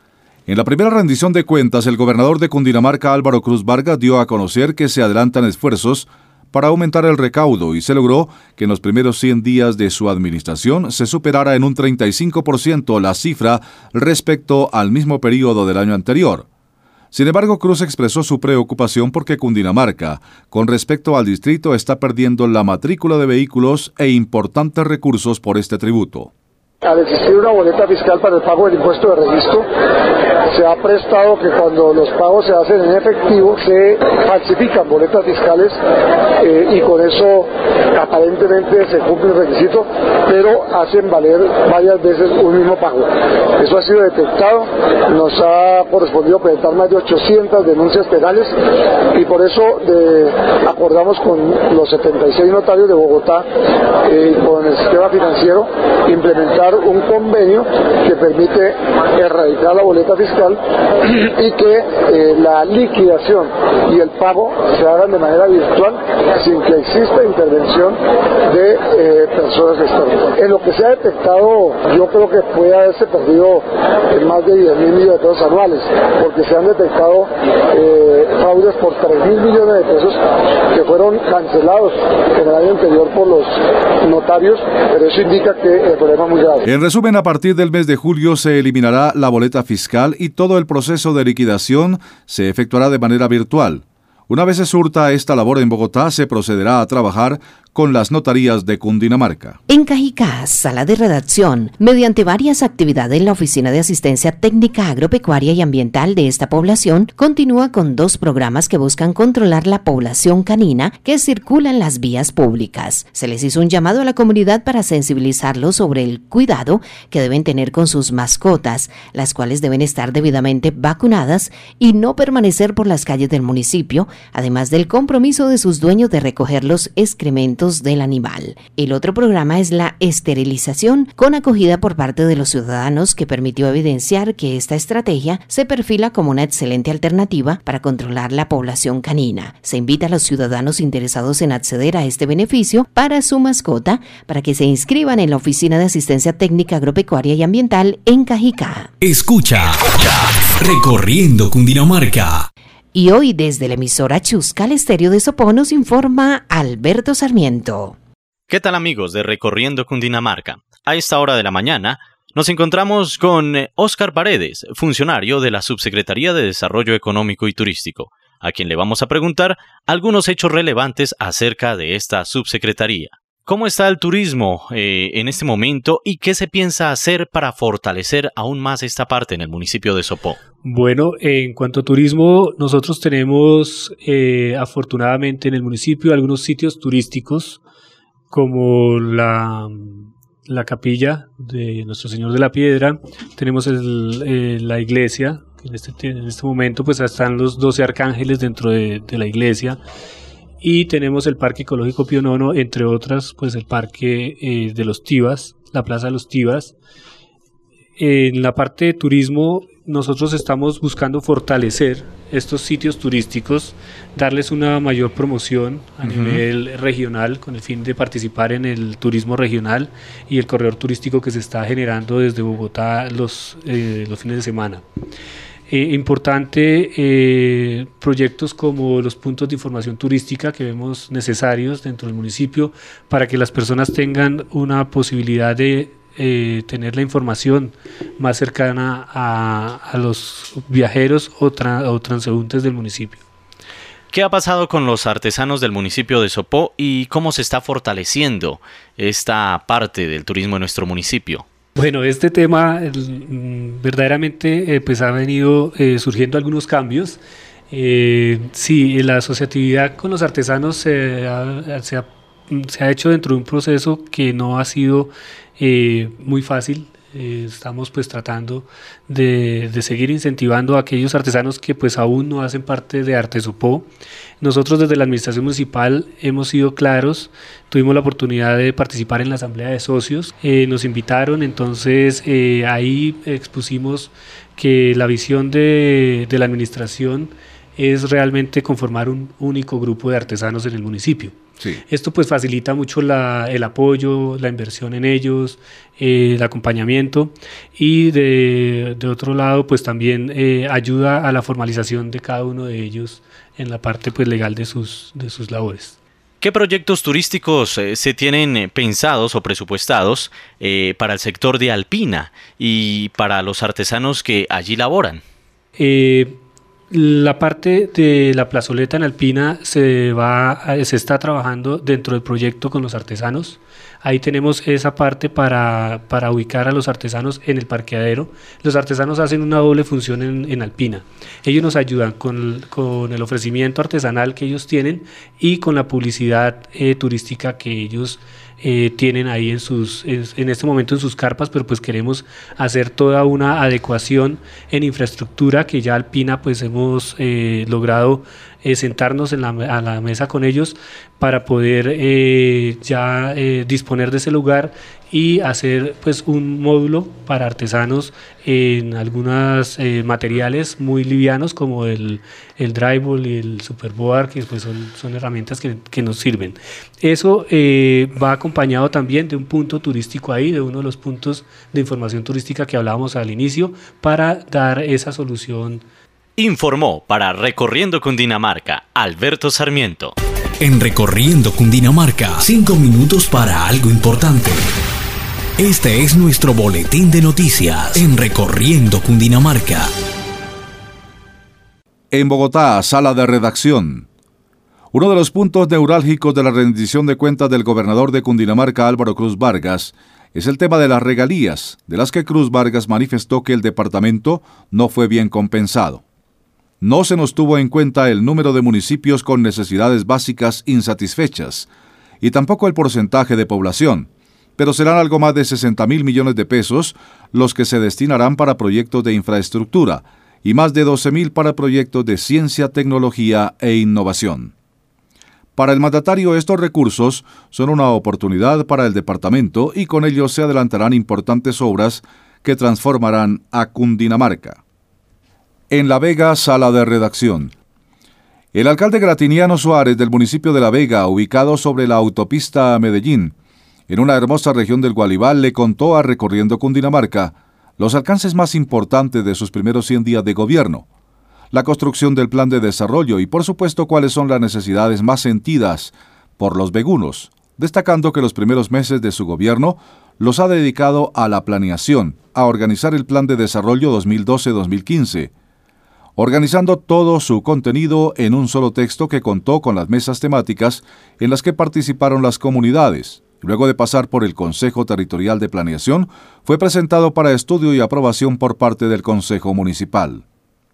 C: En la primera rendición de cuentas, el gobernador de Cundinamarca, Álvaro Cruz Vargas, dio a conocer que se adelantan esfuerzos para aumentar el recaudo y se logró que en los primeros cien días de su administración se superara en un treinta y cinco por ciento la cifra respecto al mismo periodo del año anterior. Sin embargo, Cruz expresó su preocupación porque Cundinamarca, con respecto al distrito, está perdiendo la matrícula de vehículos e importantes recursos por este tributo.
N: Al existir una boleta fiscal para el pago del impuesto de registro, se ha prestado que cuando los pagos se hacen en efectivo, se falsifican boletas fiscales eh, y con eso aparentemente se cumple el requisito, pero hacen valer varias veces un mismo pago. Eso ha sido detectado, nos ha correspondido presentar más de ochocientas denuncias penales y por eso de, acordamos con los setenta y seis notarios de Bogotá y eh, con el sistema financiero implementar un convenio que permite erradicar la boleta fiscal y que eh, la liquidación y el pago se hagan de manera virtual sin que exista intervención de eh, personas externas. En lo que se ha detectado, yo creo que puede haberse perdido en más de diez mil millones de pesos anuales, porque se han detectado eh, fraudes por tres mil millones de pesos que fueron cancelados en el año anterior por los notarios, pero eso indica que el problema es muy grave.
C: En resumen, a partir del mes de julio se eliminará la boleta fiscal y todo el proceso de liquidación se efectuará de manera virtual. Una vez se surta esta labor en Bogotá, se procederá a trabajar con las notarías de Cundinamarca.
B: En Cajicá, sala de redacción, mediante varias actividades, la Oficina de Asistencia Técnica Agropecuaria y Ambiental de esta población continúa con dos programas que buscan controlar la población canina que circula en las vías públicas. Se les hizo un llamado a la comunidad para sensibilizarlos sobre el cuidado que deben tener con sus mascotas, las cuales deben estar debidamente vacunadas y no permanecer por las calles del municipio, además del compromiso de sus dueños de recoger los excrementos del animal. El otro programa es la esterilización, con acogida por parte de los ciudadanos, que permitió evidenciar que esta estrategia se perfila como una excelente alternativa para controlar la población canina. Se invita a los ciudadanos interesados en acceder a este beneficio para su mascota para que se inscriban en la Oficina de Asistencia Técnica Agropecuaria y Ambiental en Cajicá.
A: Escucha, Recorriendo Cundinamarca.
B: Y hoy desde la emisora Chuscal Estéreo de Sopó nos informa Alberto Sarmiento.
F: ¿Qué tal, amigos de Recorriendo Cundinamarca? A esta hora de la mañana nos encontramos con Óscar Paredes, funcionario de la Subsecretaría de Desarrollo Económico y Turístico, a quien le vamos a preguntar algunos hechos relevantes acerca de esta subsecretaría. ¿Cómo está el turismo eh, en este momento y qué se piensa hacer para fortalecer aún más esta parte en el municipio de Sopó?
O: Bueno, en cuanto a turismo, nosotros tenemos eh, afortunadamente en el municipio algunos sitios turísticos como la, la capilla de Nuestro Señor de la Piedra, tenemos el, eh, la iglesia, que en este, en este momento pues están los doce arcángeles dentro de, de la iglesia, y tenemos el Parque Ecológico Pío Nono, entre otras, pues el Parque eh, de los Tibas, la Plaza de los Tibas. En la parte de turismo, nosotros estamos buscando fortalecer estos sitios turísticos, darles una mayor promoción a uh-huh. nivel regional, con el fin de participar en el turismo regional y el corredor turístico que se está generando desde Bogotá los, eh, los fines de semana. Eh, importante, eh, proyectos como los puntos de información turística que vemos necesarios dentro del municipio para que las personas tengan una posibilidad de eh, tener la información más cercana a, a los viajeros o, tra- o transeúntes del municipio.
F: ¿Qué ha pasado con los artesanos del municipio de Sopó y cómo se está fortaleciendo esta parte del turismo en nuestro municipio?
O: Bueno, este tema el, verdaderamente eh, pues ha venido eh, surgiendo algunos cambios. Eh, sí, la asociatividad con los artesanos se ha, se, ha, se ha hecho dentro de un proceso que no ha sido eh, muy fácil. Eh, estamos pues tratando de, de seguir incentivando a aquellos artesanos que pues aún no hacen parte de Artesopó. Nosotros desde la administración municipal hemos sido claros, tuvimos la oportunidad de participar en la asamblea de socios, eh, nos invitaron, entonces eh, ahí expusimos que la visión de, de la administración es realmente conformar un único grupo de artesanos en el municipio. Sí. Esto pues facilita mucho la, el apoyo, la inversión en ellos, eh, el acompañamiento, y de, de otro lado pues también eh, ayuda a la formalización de cada uno de ellos en la parte pues legal de sus, de sus labores.
F: ¿Qué proyectos turísticos eh, se tienen eh, pensados o presupuestados eh, para el sector de Alpina y para los artesanos que allí laboran?
O: Eh, La parte de la plazoleta en Alpina se va, se está trabajando dentro del proyecto con los artesanos. Ahí tenemos esa parte para, para ubicar a los artesanos en el parqueadero. Los artesanos hacen una doble función en, en Alpina. Ellos nos ayudan con, con el ofrecimiento artesanal que ellos tienen y con la publicidad eh, turística que ellos Eh, tienen ahí en sus en, en este momento en sus carpas, pero pues queremos hacer toda una adecuación en infraestructura que ya Alpina pues hemos eh, logrado eh, sentarnos en la, a la mesa con ellos para poder eh, ya eh, disponer de ese lugar y hacer pues un módulo para artesanos en algunos eh, materiales muy livianos como el, el drywall y el superboard, que pues son, son herramientas que, que nos sirven. Eso eh, va acompañado también de un punto turístico ahí, de uno de los puntos de información turística que hablábamos al inicio, para dar esa solución.
F: Informó para Recorriendo Cundinamarca, Alberto Sarmiento.
A: En Recorriendo Cundinamarca, cinco minutos para algo importante. Este es nuestro boletín de noticias en Recorriendo Cundinamarca.
C: En Bogotá, sala de redacción. Uno de los puntos neurálgicos de la rendición de cuentas del gobernador de Cundinamarca, Álvaro Cruz Vargas, es el tema de las regalías, de las que Cruz Vargas manifestó que el departamento no fue bien compensado. No se nos tuvo en cuenta el número de municipios con necesidades básicas insatisfechas, y tampoco el porcentaje de población, pero serán algo más de sesenta mil millones de pesos los que se destinarán para proyectos de infraestructura, y más de doce mil para proyectos de ciencia, tecnología e innovación. Para el mandatario, estos recursos son una oportunidad para el departamento y con ellos se adelantarán importantes obras que transformarán a Cundinamarca. En La Vega, sala de redacción. El alcalde Gratiniano Suárez del municipio de La Vega, ubicado sobre la autopista a Medellín, en una hermosa región del Gualibal, le contó a Recorriendo Cundinamarca los alcances más importantes de sus primeros cien días de gobierno, la construcción del plan de desarrollo y, por supuesto, cuáles son las necesidades más sentidas por los vegunos, destacando que los primeros meses de su gobierno los ha dedicado a la planeación, a organizar el plan de desarrollo dos mil doce a dos mil quince, organizando todo su contenido en un solo texto que contó con las mesas temáticas en las que participaron las comunidades. Luego de pasar por el Consejo Territorial de Planeación, fue presentado para estudio y aprobación por parte del Consejo Municipal.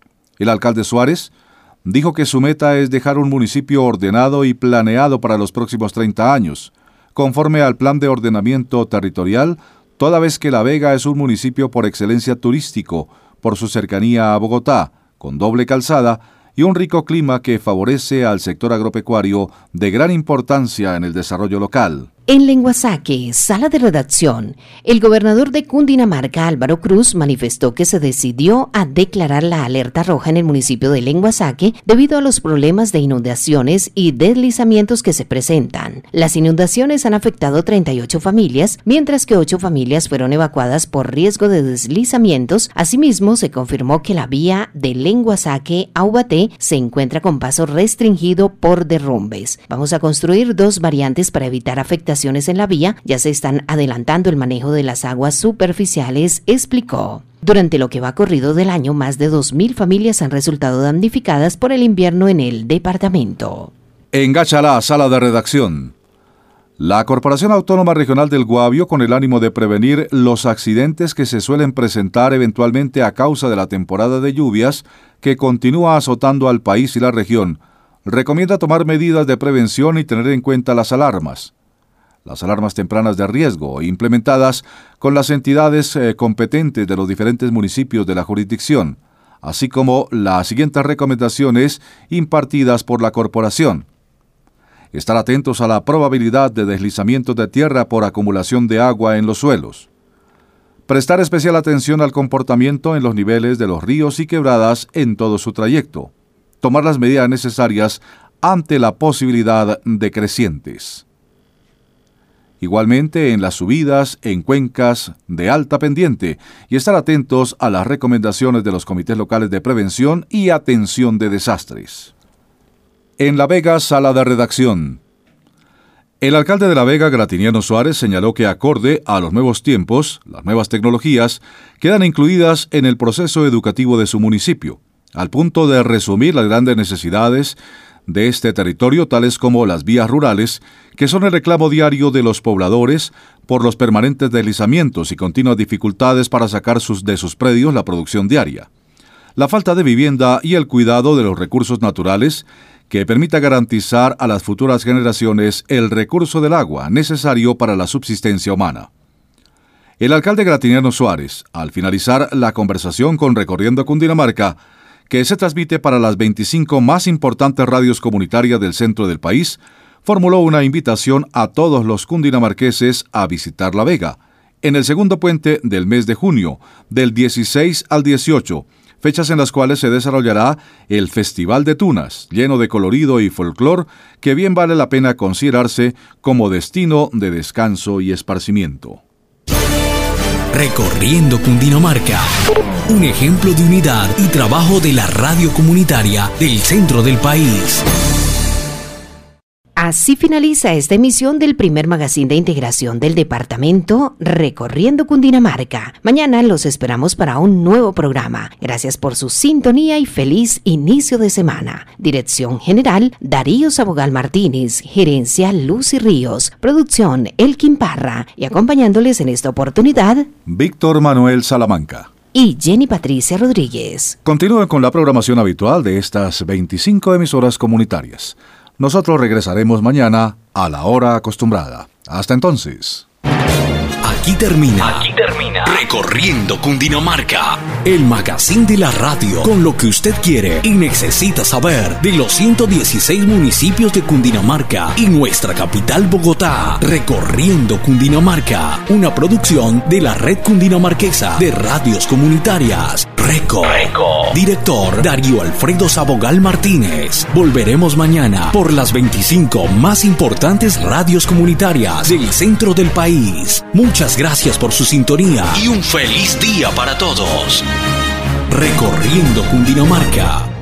C: El alcalde Suárez dijo que su meta es dejar un municipio ordenado y planeado para los próximos treinta años, conforme al Plan de Ordenamiento Territorial, toda vez que La Vega es un municipio por excelencia turístico, por su cercanía a Bogotá, con doble calzada y un rico clima que favorece al sector agropecuario de gran importancia en el desarrollo local.
B: En Lenguasaque, sala de redacción, el gobernador de Cundinamarca, Álvaro Cruz, manifestó que se decidió a declarar la alerta roja en el municipio de Lenguasaque debido a los problemas de inundaciones y deslizamientos que se presentan. Las inundaciones han afectado treinta y ocho familias, mientras que ocho familias fueron evacuadas por riesgo de deslizamientos. Asimismo, se confirmó que la vía de Lenguasaque a Ubaté se encuentra con paso restringido por derrumbes. Vamos a construir dos variantes para evitar afectaciones en la vía, ya se están adelantando el manejo de las aguas superficiales, explicó. Durante lo que va corrido del año, más de dos mil familias han resultado damnificadas por el invierno en el departamento.
C: En Gachalá, sala de redacción. La Corporación Autónoma Regional del Guavio, con el ánimo de prevenir los accidentes que se suelen presentar eventualmente a causa de la temporada de lluvias que continúa azotando al país y la región, recomienda tomar medidas de prevención y tener en cuenta las alarmas. Las alarmas tempranas de riesgo, implementadas con las entidades eh, competentes de los diferentes municipios de la jurisdicción, así como las siguientes recomendaciones impartidas por la corporación. Estar atentos a la probabilidad de deslizamientos de tierra por acumulación de agua en los suelos. Prestar especial atención al comportamiento en los niveles de los ríos y quebradas en todo su trayecto. Tomar las medidas necesarias ante la posibilidad de crecientes. Igualmente en las subidas, en cuencas de alta pendiente, y estar atentos a las recomendaciones de los comités locales de prevención y atención de desastres. En La Vega, sala de redacción. El alcalde de La Vega, Gratiniano Suárez, señaló que acorde a los nuevos tiempos, las nuevas tecnologías quedan incluidas en el proceso educativo de su municipio, al punto de resumir las grandes necesidades de este territorio, tales como las vías rurales, que son el reclamo diario de los pobladores por los permanentes deslizamientos y continuas dificultades para sacar sus, de sus predios la producción diaria. La falta de vivienda y el cuidado de los recursos naturales que permita garantizar a las futuras generaciones el recurso del agua necesario para la subsistencia humana. El alcalde Gratiniano Suárez, al finalizar la conversación con Recorriendo Cundinamarca, que se transmite para las veinticinco más importantes radios comunitarias del centro del país, formuló una invitación a todos los cundinamarqueses a visitar La Vega, en el segundo puente del mes de junio, del dieciséis al dieciocho, fechas en las cuales se desarrollará el Festival de Tunas, lleno de colorido y folclor, que bien vale la pena considerarse como destino de descanso y esparcimiento.
A: Recorriendo Cundinamarca, un ejemplo de unidad y trabajo de la radio comunitaria del centro del país.
B: Así finaliza esta emisión del primer magazine de integración del departamento Recorriendo Cundinamarca. Mañana los esperamos para un nuevo programa. Gracias por su sintonía y feliz inicio de semana. Dirección General Darío Sabogal Martínez, Gerencia Lucy Ríos, Producción Elkin Parra y acompañándoles en esta oportunidad
C: Víctor Manuel Salamanca
B: y Jenny Patricia Rodríguez.
C: Continúen con la programación habitual de estas veinticinco emisoras comunitarias. Nosotros regresaremos mañana a la hora acostumbrada. Hasta entonces.
A: Aquí termina. Aquí termina. Recorriendo Cundinamarca. El magazine de la radio. Con lo que usted quiere y necesita saber de los ciento dieciséis municipios de Cundinamarca y nuestra capital Bogotá. Recorriendo Cundinamarca. Una producción de la Red Cundinamarquesa de Radios Comunitarias. Reco. Reco. Director Darío Alfredo Sabogal Martínez. Volveremos mañana por las veinticinco más importantes radios comunitarias del centro del país. Muchas gracias por su sintonía y un feliz día para todos. Recorriendo Cundinamarca.